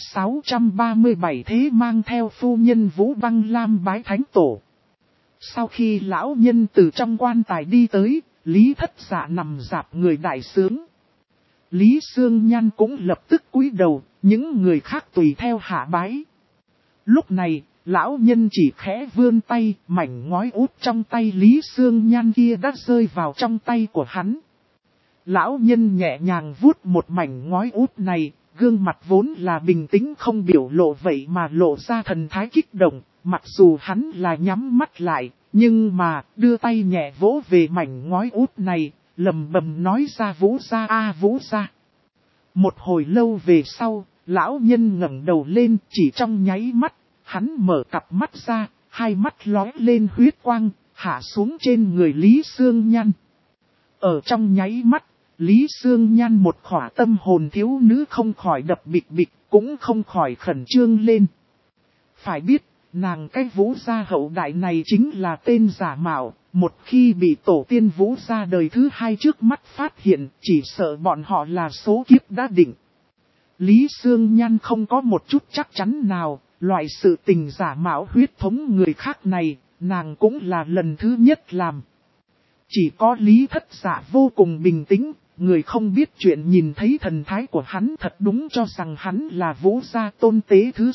637 thế mang theo phu nhân Vũ Băng Lam bái thánh tổ. Sau khi lão nhân từ trong quan tài đi tới, Lý Thất Dạ nằm rạp người đại sướng. Lý Sương Nhan cũng lập tức cúi đầu, những người khác tùy theo hạ bái. Lúc này, lão nhân chỉ khẽ vươn tay, mảnh ngói út trong tay Lý Sương Nhan kia đã rơi vào trong tay của hắn. Lão nhân nhẹ nhàng vuốt một mảnh ngói út này, gương mặt vốn là bình tĩnh không biểu lộ vậy mà lộ ra thần thái kích động, mặc dù hắn là nhắm mắt lại, nhưng mà đưa tay nhẹ vỗ về mảnh ngói út này, lầm bầm nói ra Vũ gia a Vũ gia. Một hồi lâu về sau, lão nhân ngẩng đầu lên, chỉ trong nháy mắt, hắn mở cặp mắt ra, hai mắt lóe lên huyết quang, hạ xuống trên người Lý Sương Nhan. Ở trong nháy mắt, Lý Sương Nhan một khỏa tâm hồn thiếu nữ không khỏi đập bịch bịch, cũng không khỏi khẩn trương lên. Phải biết, nàng cái Vũ gia hậu đại này chính là tên giả mạo, một khi bị tổ tiên Vũ gia đời thứ hai trước mắt phát hiện, chỉ sợ bọn họ là số kiếp đã định. Lý Sương Nhan không có một chút chắc chắn nào, loại sự tình giả mạo huyết thống người khác này, nàng cũng là lần thứ nhất làm. Chỉ có Lý Thất Dạ vô cùng bình tĩnh, người không biết chuyện nhìn thấy thần thái của hắn thật đúng cho rằng hắn là Vũ gia tôn tế thứ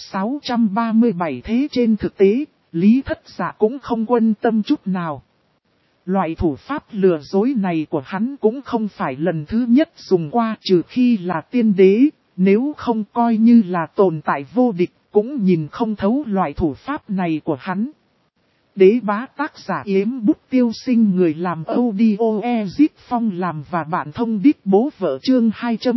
637 thế. Trên thực tế, Lý Thất Dạ cũng không quan tâm chút nào. Loại thủ pháp lừa dối này của hắn cũng không phải lần thứ nhất dùng qua, trừ khi là tiên đế, nếu không coi như là tồn tại vô địch, cũng nhìn không thấu loại thủ pháp này của hắn. Đế bá tác giả Yếm Bút Tiêu Sinh, người làm audio Ezip Phong làm và bạn thông đít bố vợ. Chương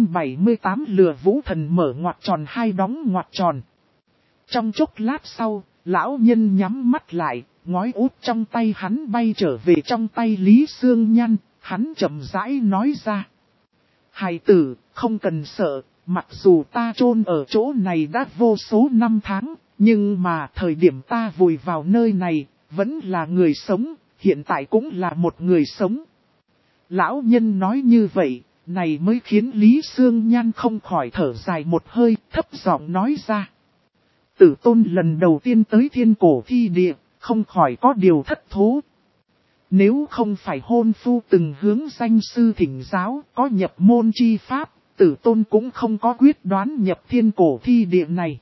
278 lừa vũ thần mở ngoặc tròn hai đóng ngoặc tròn. Trong chốc lát sau, lão nhân nhắm mắt lại, ngói út trong tay hắn bay trở về trong tay Lý Sương Nhan, hắn chậm rãi nói ra. Hài tử, không cần sợ, mặc dù ta chôn ở chỗ này đã vô số năm tháng, nhưng mà thời điểm ta vùi vào nơi này, vẫn là người sống, hiện tại cũng là một người sống. Lão nhân nói như vậy, này mới khiến Lý Sương Nhan không khỏi thở dài một hơi, thấp giọng nói ra. Tử tôn lần đầu tiên tới thiên cổ thi địa, không khỏi có điều thất thố. Nếu không phải hôn phu từng hướng danh sư thỉnh giáo, có nhập môn chi pháp, tử tôn cũng không có quyết đoán nhập thiên cổ thi địa này.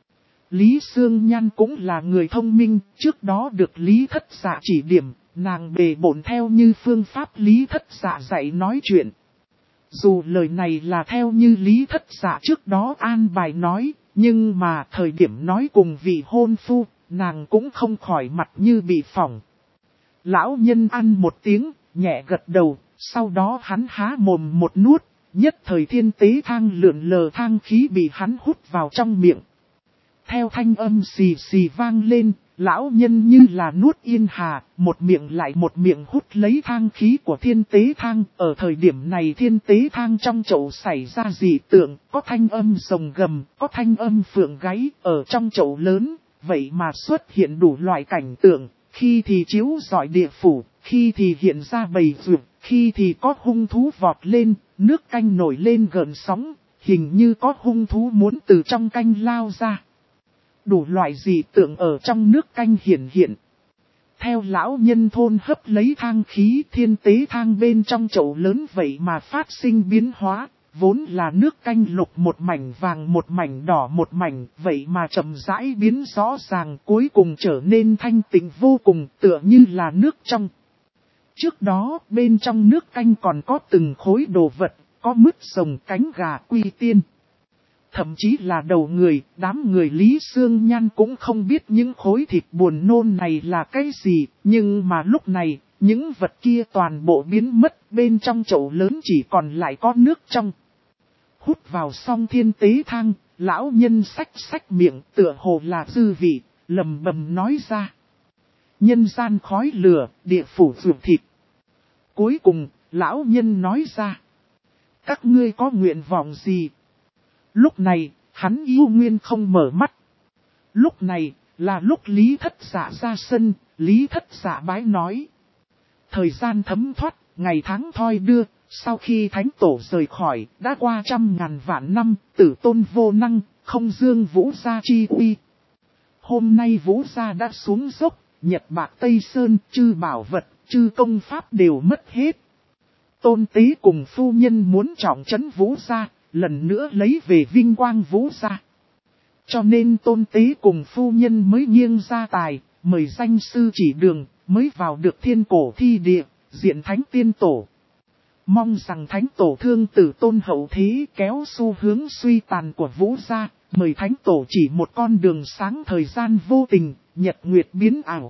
Lý Sương Nhan cũng là người thông minh, trước đó được Lý Thất Dạ chỉ điểm, nàng bề bổn theo như phương pháp Lý Thất Dạ dạy nói chuyện. Dù lời này là theo như Lý Thất Dạ trước đó an bài nói, nhưng mà thời điểm nói cùng vị hôn phu, nàng cũng không khỏi mặt như bị phỏng. Lão nhân ăn một tiếng, nhẹ gật đầu, sau đó hắn há mồm một nuốt, nhất thời thiên tế thang lượn lờ thang khí bị hắn hút vào trong miệng. Theo thanh âm xì xì vang lên, lão nhân như là nuốt yên hà, một miệng lại một miệng hút lấy thang khí của thiên tế thang. Ở thời điểm này thiên tế thang trong chậu xảy ra dị tượng, có thanh âm rồng gầm, có thanh âm phượng gáy, ở trong chậu lớn, vậy mà xuất hiện đủ loại cảnh tượng, khi thì chiếu rọi địa phủ, khi thì hiện ra bầy vượt, khi thì có hung thú vọt lên, nước canh nổi lên gợn sóng. hình như có hung thú muốn từ trong canh lao ra. Đủ loại dị tượng ở trong nước canh hiển hiện. Theo lão nhân thôn hấp lấy thang khí, thiên tế thang bên trong chậu lớn vậy mà phát sinh biến hóa, vốn là nước canh lục một mảnh vàng một mảnh đỏ một mảnh, vậy mà chậm rãi biến rõ ràng, cuối cùng trở nên thanh tịnh vô cùng, tựa như là nước trong. Trước đó, bên trong nước canh còn có từng khối đồ vật, có mứt rồng, cánh gà, quy tiên. Thậm chí là đầu người, đám người Lý Sương Nhan cũng không biết những khối thịt buồn nôn này là cái gì, nhưng mà lúc này, những vật kia toàn bộ biến mất, bên trong chậu lớn chỉ còn lại có nước trong. Hút vào xong thiên tế thang, lão nhân xách miệng, tựa hồ là dư vị, lầm bầm nói ra. Nhân gian khói lửa, địa phủ ruột thịt. Cuối cùng, lão nhân nói ra. Các ngươi có nguyện vọng gì? Lúc này, hắn yêu nguyên không mở mắt. Lúc này, là lúc Lý Thất Dạ ra sân, Lý Thất Dạ bái nói. Thời gian thấm thoát, ngày tháng thoi đưa, sau khi thánh tổ rời khỏi, đã qua 100.000 vạn năm, tử tôn vô năng, không dương vũ gia chi uy. Hôm nay vũ gia đã xuống dốc, Nhật Bạc Tây Sơn, chư bảo vật, chư công pháp đều mất hết. Tôn Tế cùng phu nhân muốn trọng trấn vũ gia, lần nữa lấy về vinh quang vũ gia. Cho nên Tôn Tế cùng phu nhân mới nghiêng gia tài, mời danh sư chỉ đường, mới vào được thiên cổ thi địa, diện thánh tiên tổ. Mong rằng thánh tổ thương tử tôn hậu thế kéo xu hướng suy tàn của vũ gia, mời thánh tổ chỉ một con đường sáng thời gian vô tình, nhật nguyệt biến ảo.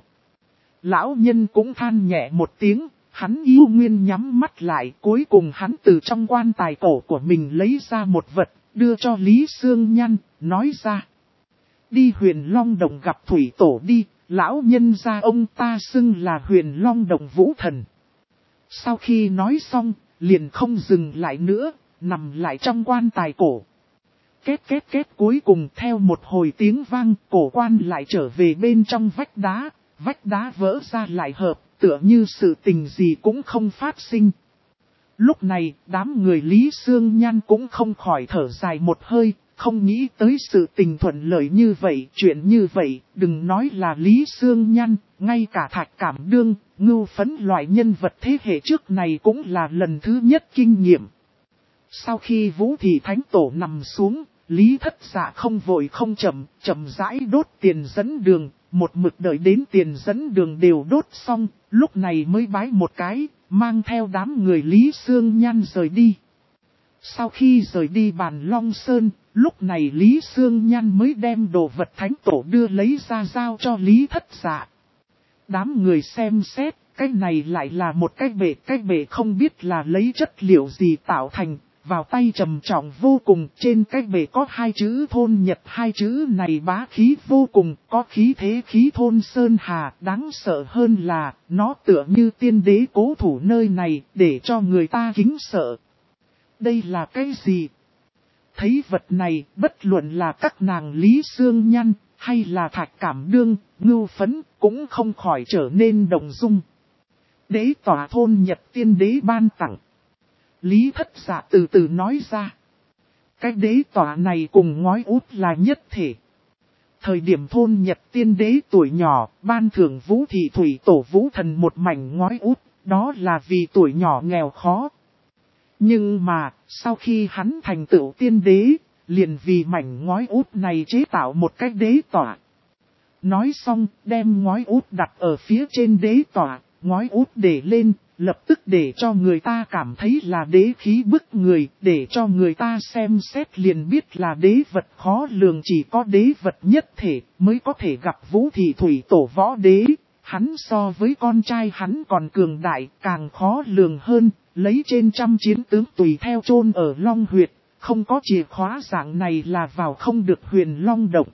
Lão nhân cũng than nhẹ một tiếng, hắn yêu nguyên nhắm mắt lại, cuối cùng hắn từ trong quan tài cổ của mình lấy ra một vật, đưa cho Lý Sương Nhan, nói ra. Đi Huyền Long Động gặp thủy tổ đi, lão nhân gia ông ta xưng là Huyền Long Động Vũ Thần. Sau khi nói xong, liền không dừng lại nữa, nằm lại trong quan tài cổ. Két két két, cuối cùng theo một hồi tiếng vang, cổ quan lại trở về bên trong vách đá vỡ ra lại hợp, tựa như sự tình gì cũng không phát sinh. Lúc này, đám người Lý Sương Nhan cũng không khỏi thở dài một hơi, không nghĩ tới sự tình thuận lợi như vậy, chuyện như vậy, đừng nói là Lý Sương Nhan, ngay cả Thạch Cảm Đương, Ngưu Phấn loại nhân vật thế hệ trước này cũng là lần thứ nhất kinh nghiệm. Sau khi Vũ Thị Thánh Tổ nằm xuống, Lý Thất Dạ không vội không chậm rãi đốt tiền dẫn đường, một mực đợi đến tiền dẫn đường đều đốt xong, lúc này mới bái một cái, mang theo đám người Lý Sương Nhan rời đi. Sau khi rời đi Bàn Long Sơn, lúc này Lý Sương Nhan mới đem đồ vật thánh tổ đưa lấy ra giao cho Lý Thất Dạ. Đám người xem xét, cái này lại là một cái bệ không biết là lấy chất liệu gì tạo thành, vào tay trầm trọng vô cùng, trên cái bệ có 2 chữ thôn Nhật, 2 chữ này bá khí vô cùng, có khí thế khí thôn Sơn Hà, đáng sợ hơn là, nó tựa như tiên đế cố thủ nơi này, để cho người ta kính sợ. Đây là cái gì? Thấy vật này, bất luận là các nàng Lý Sương Nhan, hay là Thạch Cảm Đương, Ngưu Phấn, cũng không khỏi trở nên động dung. Đế tỏa thôn Nhật tiên đế ban tặng. Lý Thất Dạ từ từ nói ra. Cái đế tỏa này cùng ngói út là nhất thể. Thời điểm thôn Nhật tiên đế tuổi nhỏ, ban thưởng Vũ Thị Thủy Tổ Vũ Thần một mảnh ngói út, đó là vì tuổi nhỏ nghèo khó. Nhưng mà, sau khi hắn thành tựu tiên đế, liền vì mảnh ngói út này chế tạo một cái đế tỏa. Nói xong, đem ngói út đặt ở phía trên đế tỏa, ngói út để lên, lập tức để cho người ta cảm thấy là đế khí bức người, để cho người ta xem xét liền biết là đế vật khó lường, chỉ có đế vật nhất thể mới có thể gặp Vũ Thị Thủy Tổ võ đế. Hắn so với con trai hắn còn cường đại, càng khó lường hơn, lấy trên 100 chiến tướng tùy theo chôn ở Long Huyệt, không có chìa khóa dạng này là vào không được Huyền Long Động.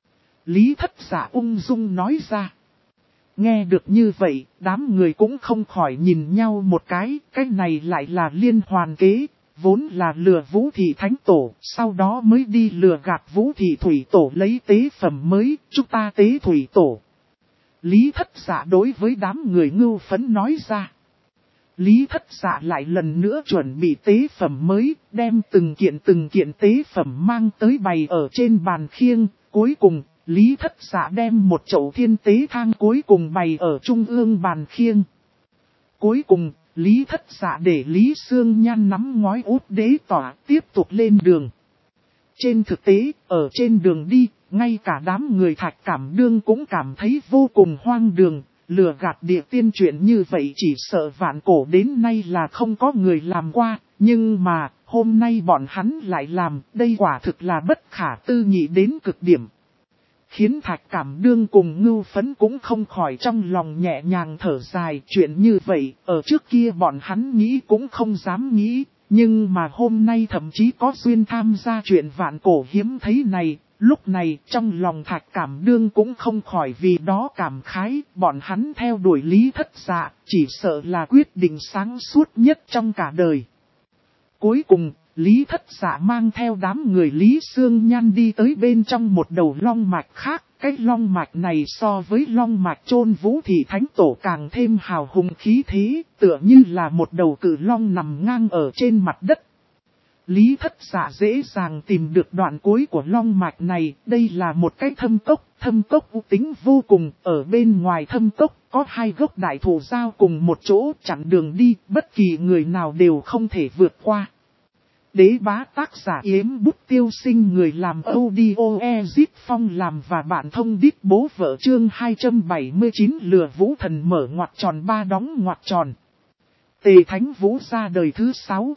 Lý Thất Dạ ung dung nói ra. Nghe được như vậy, đám người cũng không khỏi nhìn nhau một cái này lại là liên hoàn kế, vốn là lừa Vũ Thị Thánh Tổ, sau đó mới đi lừa gạt Vũ Thị Thủy Tổ lấy tế phẩm mới, chúng ta tế Thủy Tổ. Lý Thất Dạ đối với đám người Ngưu Phấn nói ra. Lý Thất Dạ lại lần nữa chuẩn bị tế phẩm mới, đem từng kiện tế phẩm mang tới bày ở trên bàn khiêng. Cuối cùng, Lý Thất Dạ đem một chậu thiên tế thang cuối cùng bày ở trung ương bàn khiêng. Cuối cùng, Lý Thất Dạ để Lý Sương Nhan nắm ngói út đế tỏa tiếp tục lên đường. Trên thực tế, ở trên đường đi, ngay cả đám người Thạch Cảm Đương cũng cảm thấy vô cùng hoang đường. Lừa gạt địa tiên chuyện như vậy chỉ sợ vạn cổ đến nay là không có người làm qua, nhưng mà hôm nay bọn hắn lại làm, đây quả thực là bất khả tư nghị đến cực điểm. Khiến Thạch Cảm Đương cùng Ngưu Phấn cũng không khỏi trong lòng nhẹ nhàng thở dài. Chuyện như vậy, ở trước kia bọn hắn nghĩ cũng không dám nghĩ, nhưng mà hôm nay thậm chí có duyên tham gia chuyện vạn cổ hiếm thấy này. Lúc này trong lòng Thạch Cảm Đương cũng không khỏi vì đó cảm khái, bọn hắn theo đuổi Lý Thất Dạ, chỉ sợ là quyết định sáng suốt nhất trong cả đời. Cuối cùng, Lý Thất Dạ mang theo đám người Lý Sương Nhan đi tới bên trong một đầu long mạch khác. Cái long mạch này so với long mạch chôn Vũ Thị Thánh Tổ càng thêm hào hùng khí thế, tựa như là một đầu cự long nằm ngang ở trên mặt đất. Lý Thất Dạ dễ dàng tìm được đoạn cuối của long mạch này, đây là một cái thâm cốc u tính vô cùng, ở bên ngoài thâm cốc có hai gốc đại thụ giao cùng một chỗ chặn đường đi, bất kỳ người nào đều không thể vượt qua. Đế Bá tác giả Yếm Bút Tiêu Sinh, người làm audio Ezip Phong làm và bạn thông đít bố vợ. Chương 279 lừa Vũ Thần mở ngoặc tròn ba đóng ngoặc tròn. Tề Thánh Vũ ra đời thứ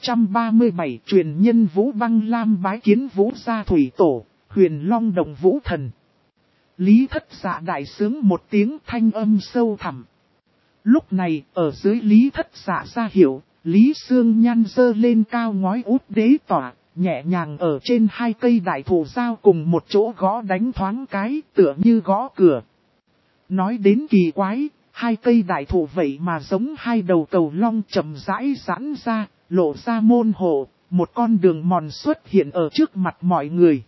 637, truyền nhân Vũ Băng Lam bái kiến Vũ gia thủy tổ, Huyền Long Động Vũ Thần. Lý Thất Dạ đại sướng một tiếng, thanh âm sâu thẳm. Lúc này, ở dưới Lý Thất Dạ ra hiệu, Lý Sương Nhan giơ lên cao ngói út đế tỏa, nhẹ nhàng ở trên hai cây đại thụ giao cùng một chỗ gõ đánh thoáng cái, tựa như gõ cửa. Nói đến kỳ quái, hai cây đại thụ vậy mà giống hai đầu cầu long chậm rãi giãn ra, lộ ra môn hộ, một con đường mòn xuất hiện ở trước mặt mọi người.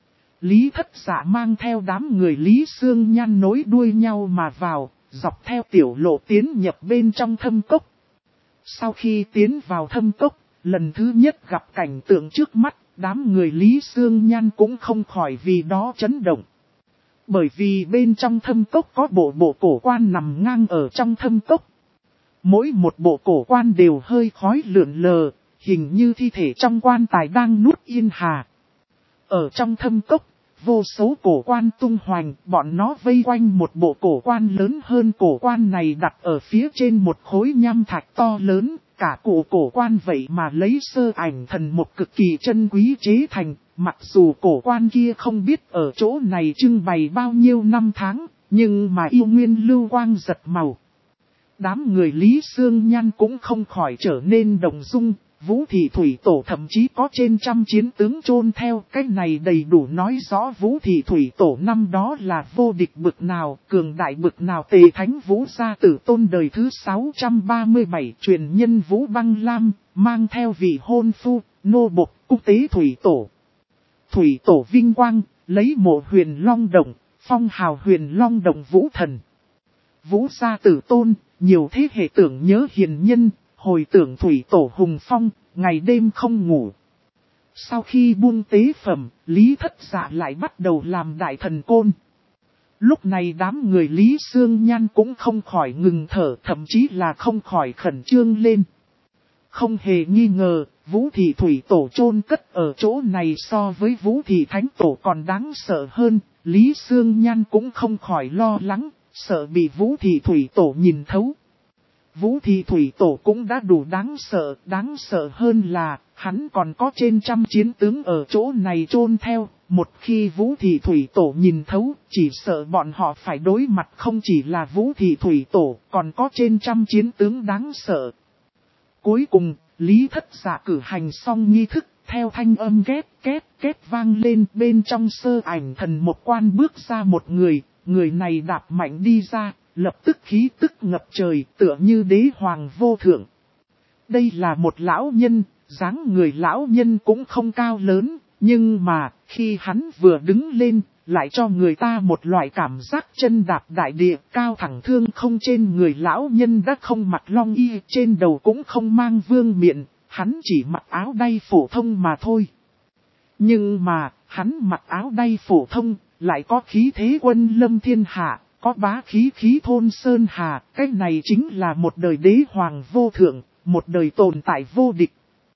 Lý Thất Dạ mang theo đám người Lý Sương Nhan nối đuôi nhau mà vào, dọc theo tiểu lộ tiến nhập bên trong thâm cốc. Sau khi tiến vào thâm cốc, lần thứ nhất gặp cảnh tượng trước mắt, đám người Lý Sương Nhan cũng không khỏi vì đó chấn động. Bởi vì bên trong thâm cốc có bộ cổ quan nằm ngang ở trong thâm cốc. Mỗi một bộ cổ quan đều hơi khói lượn lờ, hình như thi thể trong quan tài đang nuốt yên hà. Ở trong thâm cốc, vô số cổ quan tung hoành, bọn nó vây quanh một bộ cổ quan lớn hơn cổ quan này đặt ở phía trên một khối nham thạch to lớn. Cả cổ quan vậy mà lấy sơ ảnh thần một cực kỳ chân quý chế thành, mặc dù cổ quan kia không biết ở chỗ này trưng bày bao nhiêu năm tháng, nhưng mà yêu nguyên lưu quang giật màu. Đám người Lý Sương Nhan cũng không khỏi trở nên động dung, Vũ Thị Thủy Tổ thậm chí có trên 100 chiến tướng chôn theo, cái này đầy đủ nói rõ Vũ Thị Thủy Tổ năm đó là vô địch bực nào, cường đại bực nào. Tề Thánh Vũ gia tử tôn đời thứ 637, truyền nhân Vũ Băng Lam, mang theo vị hôn phu, nô bộc, quốc tế Thủy Tổ. Thủy Tổ vinh quang, lấy mộ Huyền Long Động, phong hào Huyền Long Động Vũ Thần. Vũ gia tử tôn, nhiều thế hệ tưởng nhớ hiền nhân, hồi tưởng Thủy Tổ hùng phong, ngày đêm không ngủ. Sau khi buông tế phẩm, Lý Thất Dạ lại bắt đầu làm đại thần côn. Lúc này đám người Lý Sương Nhan cũng không khỏi ngừng thở, thậm chí là không khỏi khẩn trương lên. Không hề nghi ngờ, Vũ Thị Thủy Tổ chôn cất ở chỗ này so với Vũ Thị Thánh Tổ còn đáng sợ hơn. Lý Sương Nhan cũng không khỏi lo lắng, sợ bị Vũ Thị Thủy Tổ nhìn thấu. Vũ Thị Thủy Tổ cũng đã đủ đáng sợ hơn là, hắn còn có trên 100 chiến tướng ở chỗ này chôn theo. Một khi Vũ Thị Thủy Tổ nhìn thấu, chỉ sợ bọn họ phải đối mặt không chỉ là Vũ Thị Thủy Tổ, còn có trên 100 chiến tướng đáng sợ. Cuối cùng, Lý Thất Dạ cử hành xong nghi thức, theo thanh âm két vang lên, bên trong sơ ảnh thần một quan bước ra một người, người này đạp mạnh đi ra, lập tức khí tức ngập trời, tựa như đế hoàng vô thượng. Đây là một lão nhân, dáng người lão nhân cũng không cao lớn, nhưng mà khi hắn vừa đứng lên, lại cho người ta một loại cảm giác chân đạp đại địa cao thẳng thương không. Trên người lão nhân đã không mặc long y, trên đầu cũng không mang vương miện, hắn chỉ mặc áo đay phổ thông mà thôi. Nhưng mà, hắn mặc áo đay phổ thông, lại có khí thế quân lâm thiên hạ, có bá khí khí thôn sơn hà, cái này chính là một đời đế hoàng vô thượng, một đời tồn tại vô địch.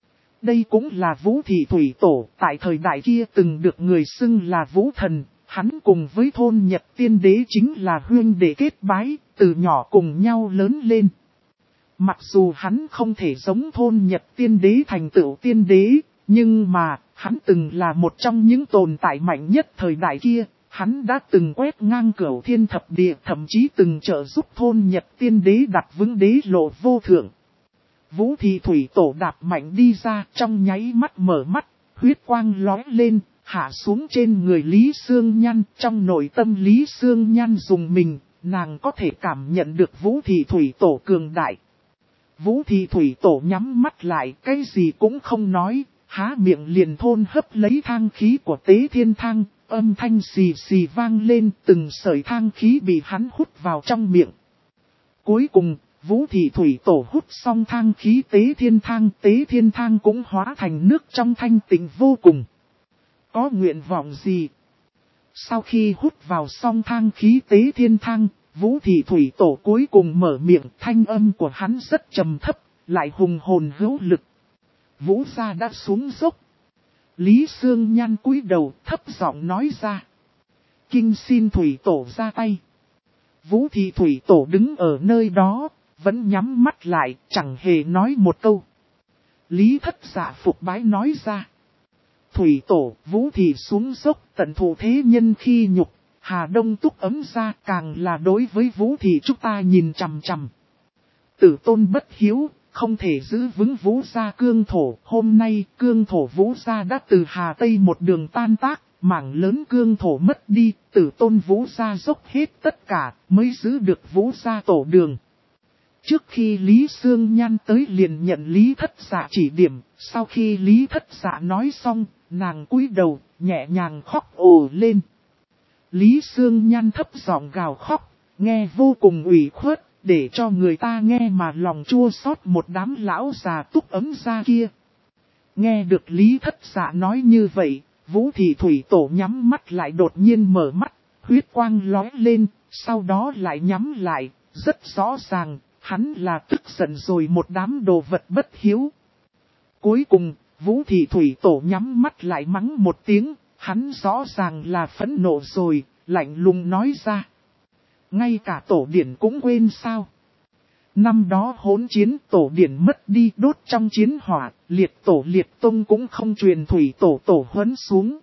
Đây cũng là Vũ Thị Thủy Tổ, tại thời đại kia từng được người xưng là Vũ Thần, hắn cùng với thôn Nhật Tiên Đế chính là huynh đệ kết bái, từ nhỏ cùng nhau lớn lên. Mặc dù hắn không thể giống thôn Nhật Tiên Đế thành tựu tiên đế, nhưng mà, hắn từng là một trong những tồn tại mạnh nhất thời đại kia, hắn đã từng quét ngang cửu thiên thập địa, thậm chí từng trợ giúp thôn Nhật Tiên Đế đặt vững đế lộ vô thượng. Vũ Thị Thủy Tổ đạp mạnh đi ra, trong nháy mắt mở mắt, huyết quang lóe lên, hạ xuống trên người Lý Sương Nhan. Trong nội tâm Lý Sương Nhan dùng mình, nàng có thể cảm nhận được Vũ Thị Thủy Tổ cường đại. Vũ Thị Thủy Tổ nhắm mắt lại, cái gì cũng không nói, há miệng liền thôn hấp lấy thang khí của Tế Thiên Thang, âm thanh xì xì vang lên, từng sợi thang khí bị hắn hút vào trong miệng. Cuối cùng, Vũ Thị Thủy Tổ hút xong thang khí Tế Thiên Thang cũng hóa thành nước trong thanh tịnh vô cùng. Có nguyện vọng gì? Sau khi hút vào xong thang khí Tế Thiên Thang, Vũ Thị Thủy Tổ cuối cùng mở miệng, thanh âm của hắn rất trầm thấp, lại hùng hồn hữu lực. Vũ gia đã xuống dốc. Lý Sương Nhan cúi đầu thấp giọng nói ra. Kinh xin Thủy Tổ ra tay. Vũ Thị Thủy Tổ đứng ở nơi đó, vẫn nhắm mắt lại, chẳng hề nói một câu. Lý Thất Dạ phục bái nói ra. Thủy Tổ, Vũ Thị xuống dốc, tận thụ thế nhân khi nhục, Hà Đông túc ấm ra, càng là đối với Vũ Thị chúng ta nhìn chằm chằm. Tử tôn bất hiếu, không thể giữ vững Vũ gia cương thổ. Hôm nay, cương thổ Vũ gia đã từ Hà Tây một đường tan tác, mảng lớn cương thổ mất đi, tử tôn Vũ gia dốc hết tất cả, mới giữ được Vũ gia tổ đường. Trước khi Lý Sương Nhan tới liền nhận Lý Thất Dạ chỉ điểm, sau khi Lý Thất Dạ nói xong, nàng cúi đầu, nhẹ nhàng khóc ồ lên. Lý Sương Nhan thấp giọng gào khóc, nghe vô cùng ủy khuất, để cho người ta nghe mà lòng chua xót một đám lão già túc ấm ra kia. Nghe được Lý Thất Dạ nói như vậy, Vũ Thị Thủy Tổ nhắm mắt lại đột nhiên mở mắt, huyết quang lóe lên, sau đó lại nhắm lại, rất rõ ràng, hắn là tức giận rồi một đám đồ vật bất hiếu. Cuối cùng, Vũ Thị Thủy Tổ nhắm mắt lại mắng một tiếng, hắn rõ ràng là phẫn nộ rồi, lạnh lùng nói ra. Ngay cả tổ điển cũng quên sao? Năm đó hỗn chiến tổ điển mất đi đốt trong chiến hỏa, liệt tổ liệt tông cũng không truyền Thủy Tổ tổ huấn xuống.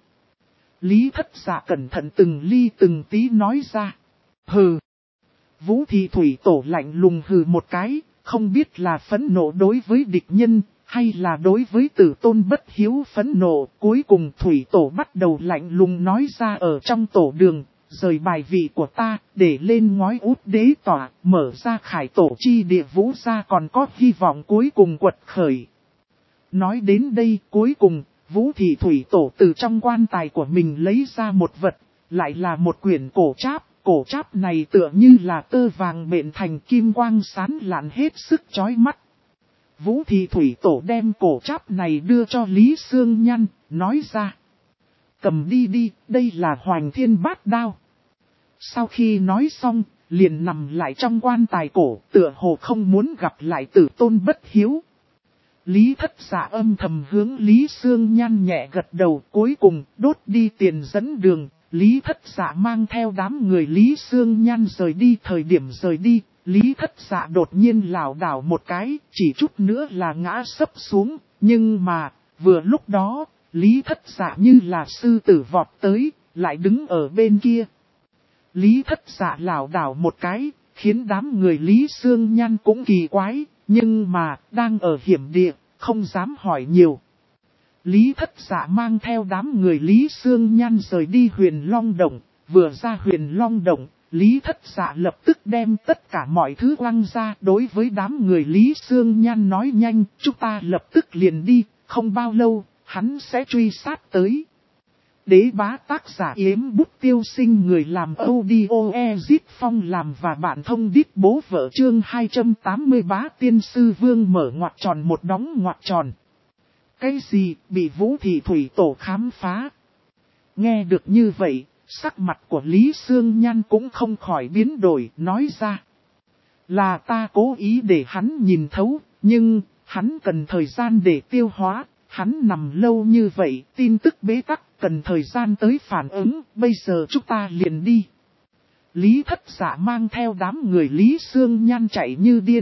Lý Thất Dạ cẩn thận từng ly từng tí nói ra. Hừ. Vũ Thị Thủy Tổ lạnh lùng hừ một cái, không biết là phẫn nộ đối với địch nhân, hay là đối với tử tôn bất hiếu phẫn nộ. Cuối cùng Thủy Tổ bắt đầu lạnh lùng nói ra ở trong tổ đường, rời bài vị của ta, để lên ngói út đế tỏa, mở ra khải tổ chi địa Vũ gia còn có hy vọng cuối cùng quật khởi. Nói đến đây cuối cùng, Vũ Thị Thủy Tổ từ trong quan tài của mình lấy ra một vật, lại là một quyển cổ tráp. Cổ tráp này tựa như là tơ vàng bện thành kim quang sáng lạn hết sức chói mắt. Vũ Thị Thủy Tổ đem cổ tráp này đưa cho Lý Sương Nhan, nói ra. Cầm đi đi, đây là Hoành Thiên Bát Đao. Sau khi nói xong, liền nằm lại trong quan tài cổ, tựa hồ không muốn gặp lại tử tôn bất hiếu. Lý Thất Dạ âm thầm hướng Lý Sương Nhan nhẹ gật đầu, cuối cùng đốt đi tiền dẫn đường. Lý Thất Dạ mang theo đám người Lý Sương Nhan rời đi. Thời điểm rời đi, Lý Thất Dạ đột nhiên lảo đảo một cái, chỉ chút nữa là ngã sấp xuống. Nhưng mà, vừa lúc đó, Lý Thất Dạ như là sư tử vọt tới, lại đứng ở bên kia. Lý Thất Dạ lảo đảo một cái, khiến đám người Lý Sương Nhan cũng kỳ quái, nhưng mà, đang ở hiểm địa, không dám hỏi nhiều. Lý Thất Dạ mang theo đám người Lý Sương Nhan rời đi Huyền Long Động, vừa ra Huyền Long Động, Lý Thất Dạ lập tức đem tất cả mọi thứ quăng ra. Đối với đám người Lý Sương Nhan nói nhanh, chúng ta lập tức liền đi, không bao lâu, hắn sẽ truy sát tới. Đế bá tác giả Yếm Bút Tiêu Sinh, người làm audio Ezit Phong làm và bạn thông đít bố vợ. Chương 280 Bá Tiên Sư Vương mở ngoặc tròn một đóng ngoặc tròn. Cái gì bị Vũ Thị Thủy Tổ khám phá? Nghe được như vậy, sắc mặt của Lý Sương Nhan cũng không khỏi biến đổi, nói ra. Là ta cố ý để hắn nhìn thấu, nhưng hắn cần thời gian để tiêu hóa. Hắn nằm lâu như vậy, tin tức bế tắc, cần thời gian tới phản ứng, bây giờ chúng ta liền đi. Lý Thất Dạ mang theo đám người Lý Sương Nhan chạy như điên.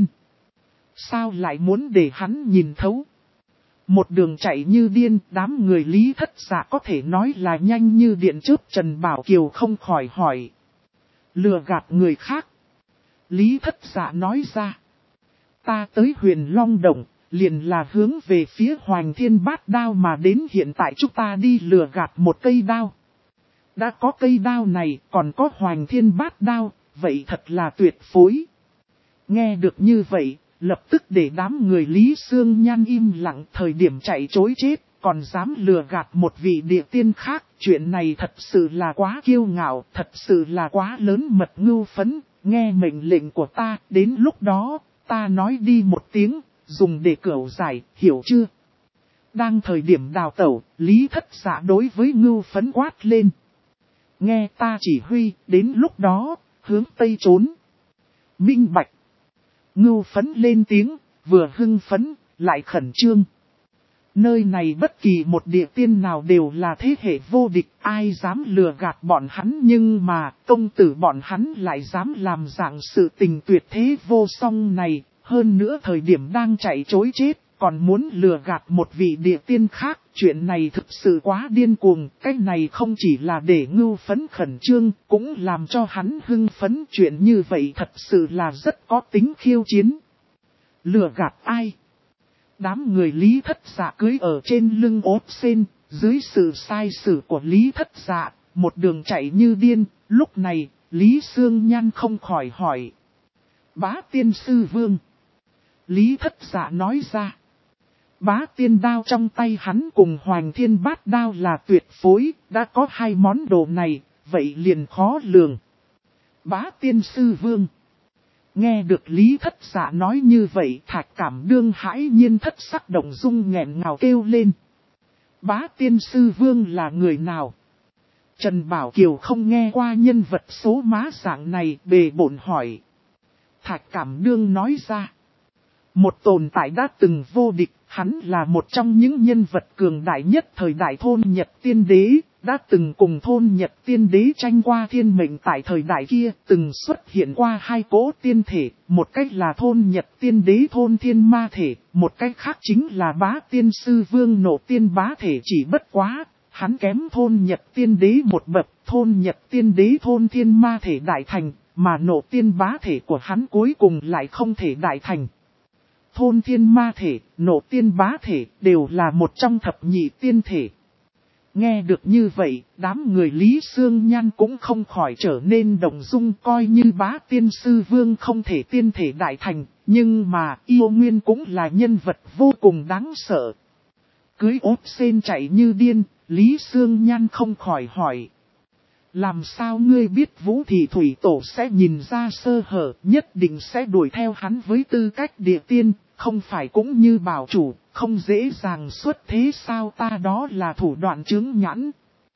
Sao lại muốn để hắn nhìn thấu? Một đường chạy như điên, đám người Lý Thất Dạ có thể nói là nhanh như điện chớp. Trần Bảo Kiều không khỏi hỏi. Lừa gạt người khác. Lý Thất Dạ nói ra. Ta tới Huyền Long Động, liền là hướng về phía Hoành Thiên Bát Đao mà đến, hiện tại chúng ta đi lừa gạt một cây đao. Đã có cây đao này, còn có Hoành Thiên Bát Đao, vậy thật là tuyệt phối. Nghe được như vậy, lập tức để đám người Lý Sương Nhan im lặng. Thời điểm chạy trối chết, còn dám lừa gạt một vị địa tiên khác. Chuyện này thật sự là quá kiêu ngạo, thật sự là quá lớn mật ngưu phấn. Nghe mệnh lệnh của ta, đến lúc đó, ta nói đi một tiếng, dùng để cửu giải, hiểu chưa? Đang thời điểm đào tẩu, Lý Thất Dạ đối với ngưu phấn quát lên. Nghe ta chỉ huy, đến lúc đó, hướng tây trốn. Minh bạch. Ngưu phấn lên tiếng, vừa hưng phấn, lại khẩn trương. Nơi này bất kỳ một địa tiên nào đều là thế hệ vô địch, ai dám lừa gạt bọn hắn, nhưng mà công tử bọn hắn lại dám làm dạng sự tình tuyệt thế vô song này. Hơn nữa thời điểm đang chạy trối chết, còn muốn lừa gạt một vị địa tiên khác. Chuyện này thực sự quá điên cuồng, cái này không chỉ là để ngưu phấn khẩn trương, cũng làm cho hắn hưng phấn. Chuyện như vậy thật sự là rất có tính khiêu chiến. Lừa gạt ai? Đám người Lý Thất Dạ cưới ở trên lưng ốt sen, dưới sự sai sử của Lý Thất Dạ, một đường chạy như điên. Lúc này, Lý Sương Nhan không khỏi hỏi. Bá Tiên Sư Vương. Lý Thất Dạ nói ra. Bá Tiên Đao trong tay hắn cùng Hoành Thiên Bát Đao là tuyệt phối, đã có hai món đồ này, vậy liền khó lường. Bá Tiên Sư Vương. Nghe được Lý Thất Dạ nói như vậy, Thạch Cảm Đương hãi nhiên thất sắc động dung nghẹn ngào kêu lên. Bá Tiên Sư Vương là người nào? Trần Bảo Kiều không nghe qua nhân vật số má dạng này, bề bộn hỏi. Thạch Cảm Đương nói ra. Một tồn tại đã từng vô địch, hắn là một trong những nhân vật cường đại nhất thời đại Thôn Nhật Tiên Đế, đã từng cùng Thôn Nhật Tiên Đế tranh qua thiên mệnh. Tại thời đại kia, từng xuất hiện qua hai cỗ tiên thể, một cách là Thôn Nhật Tiên Đế Thôn Thiên Ma Thể, một cách khác chính là Bá Tiên Sư Vương Nộ Tiên Bá Thể. Chỉ bất quá, hắn kém Thôn Nhật Tiên Đế một bậc. Thôn Nhật Tiên Đế Thôn Thiên Ma Thể đại thành, mà Nộ Tiên Bá Thể của hắn cuối cùng lại không thể đại thành. Thôn Thiên Ma Thể, Nộ Tiên Bá Thể đều là một trong thập nhị tiên thể. Nghe được như vậy, đám người Lý Sương Nhan cũng không khỏi trở nên động dung. Coi như Bá Tiên Sư Vương không thể tiên thể đại thành, nhưng mà Yêu Nguyên cũng là nhân vật vô cùng đáng sợ. Cưới ốt sen chạy như điên, Lý Sương Nhan không khỏi hỏi. Làm sao ngươi biết Vũ Thị Thủy Tổ sẽ nhìn ra sơ hở, nhất định sẽ đuổi theo hắn với tư cách địa tiên, không phải cũng như bảo chủ, không dễ dàng xuất thế sao? Ta đó là thủ đoạn chướng nhãn.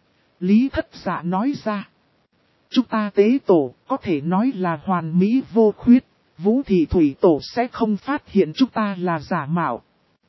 Lý Thất Dạ nói ra. Chúng ta tế tổ có thể nói là hoàn mỹ vô khuyết, Vũ Thị Thủy Tổ sẽ không phát hiện chúng ta là giả mạo.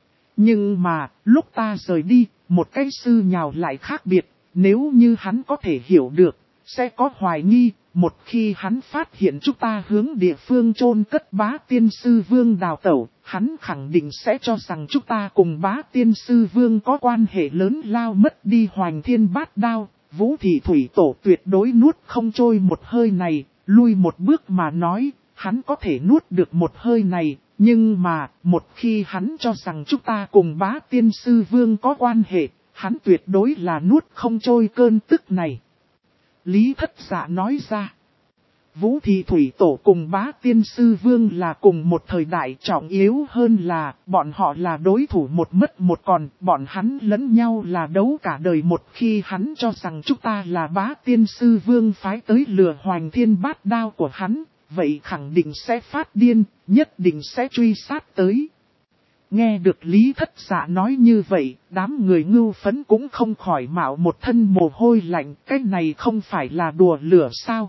Nhưng mà, lúc ta rời đi, một cái sư nhào lại khác biệt, nếu như hắn có thể hiểu được, sẽ có hoài nghi. Một khi hắn phát hiện chúng ta hướng địa phương chôn cất Bá Tiên Sư Vương đào tẩu, hắn khẳng định sẽ cho rằng chúng ta cùng Bá Tiên Sư Vương có quan hệ lớn lao, mất đi Hoành Thiên Bát Đao. Vũ Thị Thủy Tổ tuyệt đối nuốt không trôi một hơi này. Lui một bước mà nói, hắn có thể nuốt được một hơi này, nhưng mà một khi hắn cho rằng chúng ta cùng Bá Tiên Sư Vương có quan hệ, hắn tuyệt đối là nuốt không trôi cơn tức này. Lý Thất Dạ nói ra. Vũ Thị Thủy Tổ cùng Bá Tiên Sư Vương là cùng một thời đại, trọng yếu hơn là bọn họ là đối thủ một mất một còn, bọn hắn lẫn nhau là đấu cả đời. Một khi hắn cho rằng chúng ta là Bá Tiên Sư Vương phái tới lừa Hoành Thiên Bát Đao của hắn, vậy khẳng định sẽ phát điên, nhất định sẽ truy sát tới. Nghe được Lý Thất Dạ nói như vậy, đám người ngưu phấn cũng không khỏi mạo một thân mồ hôi lạnh, cái này không phải là đùa lửa sao?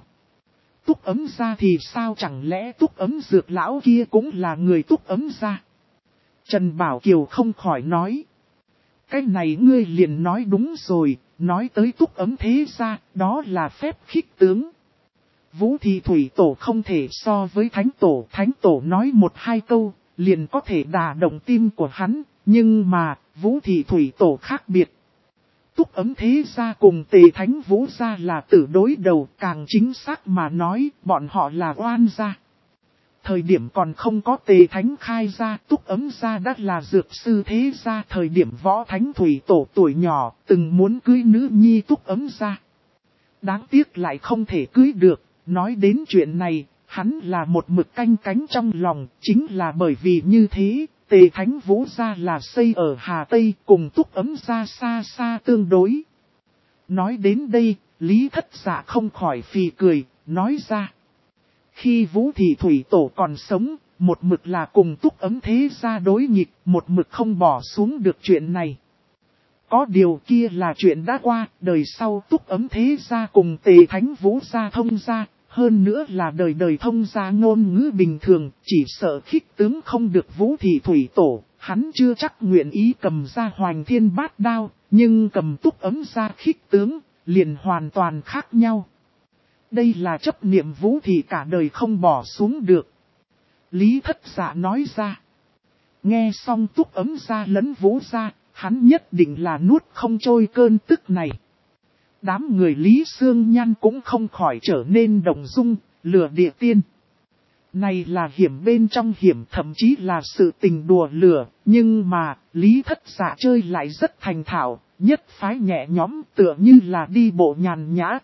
Túc Ấm Gia thì sao, chẳng lẽ Túc Ấm Dược lão kia cũng là người Túc Ấm Gia? Trần Bảo Kiều không khỏi nói. Cái này ngươi liền nói đúng rồi, nói tới Túc Ấm Thế Gia, đó là phép khích tướng. Vũ Thị Thủy Tổ không thể so với Thánh Tổ nói một hai câu, liền có thể đả động tim của hắn, nhưng mà, Vũ Thị Thủy Tổ khác biệt. Túc Ấm Thế Gia cùng Tề Thánh Vũ Gia là tử đối đầu, càng chính xác mà nói, bọn họ là oan gia. Thời điểm còn không có Tề Thánh khai ra, Túc Ấm Gia đã là dược sư thế gia. Thời điểm Võ Thánh Thủy Tổ tuổi nhỏ, từng muốn cưới nữ nhi Túc Ấm Gia. Đáng tiếc lại không thể cưới được, nói đến chuyện này, hắn là một mực canh cánh trong lòng, chính là bởi vì như thế. Tề Thánh Vũ Gia là xây ở Hà Tây, cùng Túc Ấm Gia xa xa tương đối. Nói đến đây, Lý Thất Dạ không khỏi phì cười, nói ra. Khi Vũ Thị Thủy Tổ còn sống, một mực là cùng Túc Ấm Thế Gia đối nghịch, một mực không bỏ xuống được chuyện này. Có điều kia là chuyện đã qua, đời sau Túc Ấm Thế Gia cùng Tề Thánh Vũ Gia thông gia. Hơn nữa là đời đời thông gia ngôn ngữ bình thường, chỉ sợ khích tướng không được Vũ Thị Thủy Tổ, hắn chưa chắc nguyện ý cầm ra Hoành Thiên Bát Đao, nhưng cầm Túc Ấm ra khích tướng, liền hoàn toàn khác nhau. Đây là chấp niệm Vũ Thị cả đời không bỏ xuống được. Lý Thất Dạ nói ra. Nghe xong Túc Ấm ra lẫn Vũ ra, hắn nhất định là nuốt không trôi cơn tức này. Đám người Lý Sương Nhan cũng không khỏi trở nên động dung, lừa địa tiên. Này là hiểm bên trong hiểm, thậm chí là sự tình đùa lừa, nhưng mà, Lý Thất Dạ chơi lại rất thành thạo, nhất phái nhẹ nhõm tựa như là đi bộ nhàn nhã.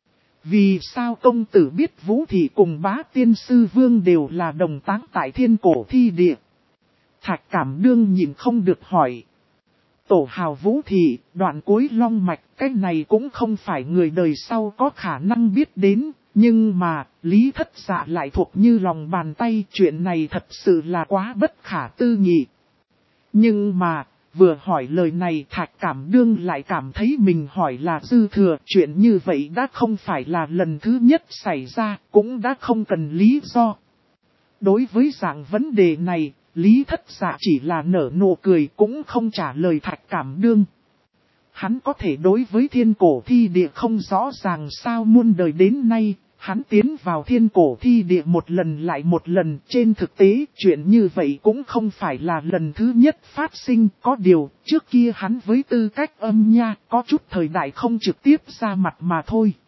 Vì sao công tử biết Vũ Thị cùng Bá Tiên Sư Vương đều là đồng táng tại Thiên Cổ Thi Địa? Thạch Cảm Đương nhìn không được hỏi. Tổ hào Vũ Thị, đoạn cuối long mạch, cái này cũng không phải người đời sau có khả năng biết đến, nhưng mà, Lý Thất Dạ lại thuộc như lòng bàn tay, chuyện này thật sự là quá bất khả tư nghị. Nhưng mà, vừa hỏi lời này Thạch Cảm Đương lại cảm thấy mình hỏi là dư thừa, chuyện như vậy đã không phải là lần thứ nhất xảy ra, cũng đã không cần lý do. Đối với dạng vấn đề này, Lý Thất Dạ chỉ là nở nụ cười cũng không trả lời Thạch Cảm Đương. Hắn có thể đối với Thiên Cổ Thi Địa không rõ ràng sao muôn đời đến nay, hắn tiến vào Thiên Cổ Thi Địa một lần lại một lần. Trên thực tế, chuyện như vậy cũng không phải là lần thứ nhất phát sinh, có điều, trước kia hắn với tư cách âm nha, có chút thời đại không trực tiếp ra mặt mà thôi.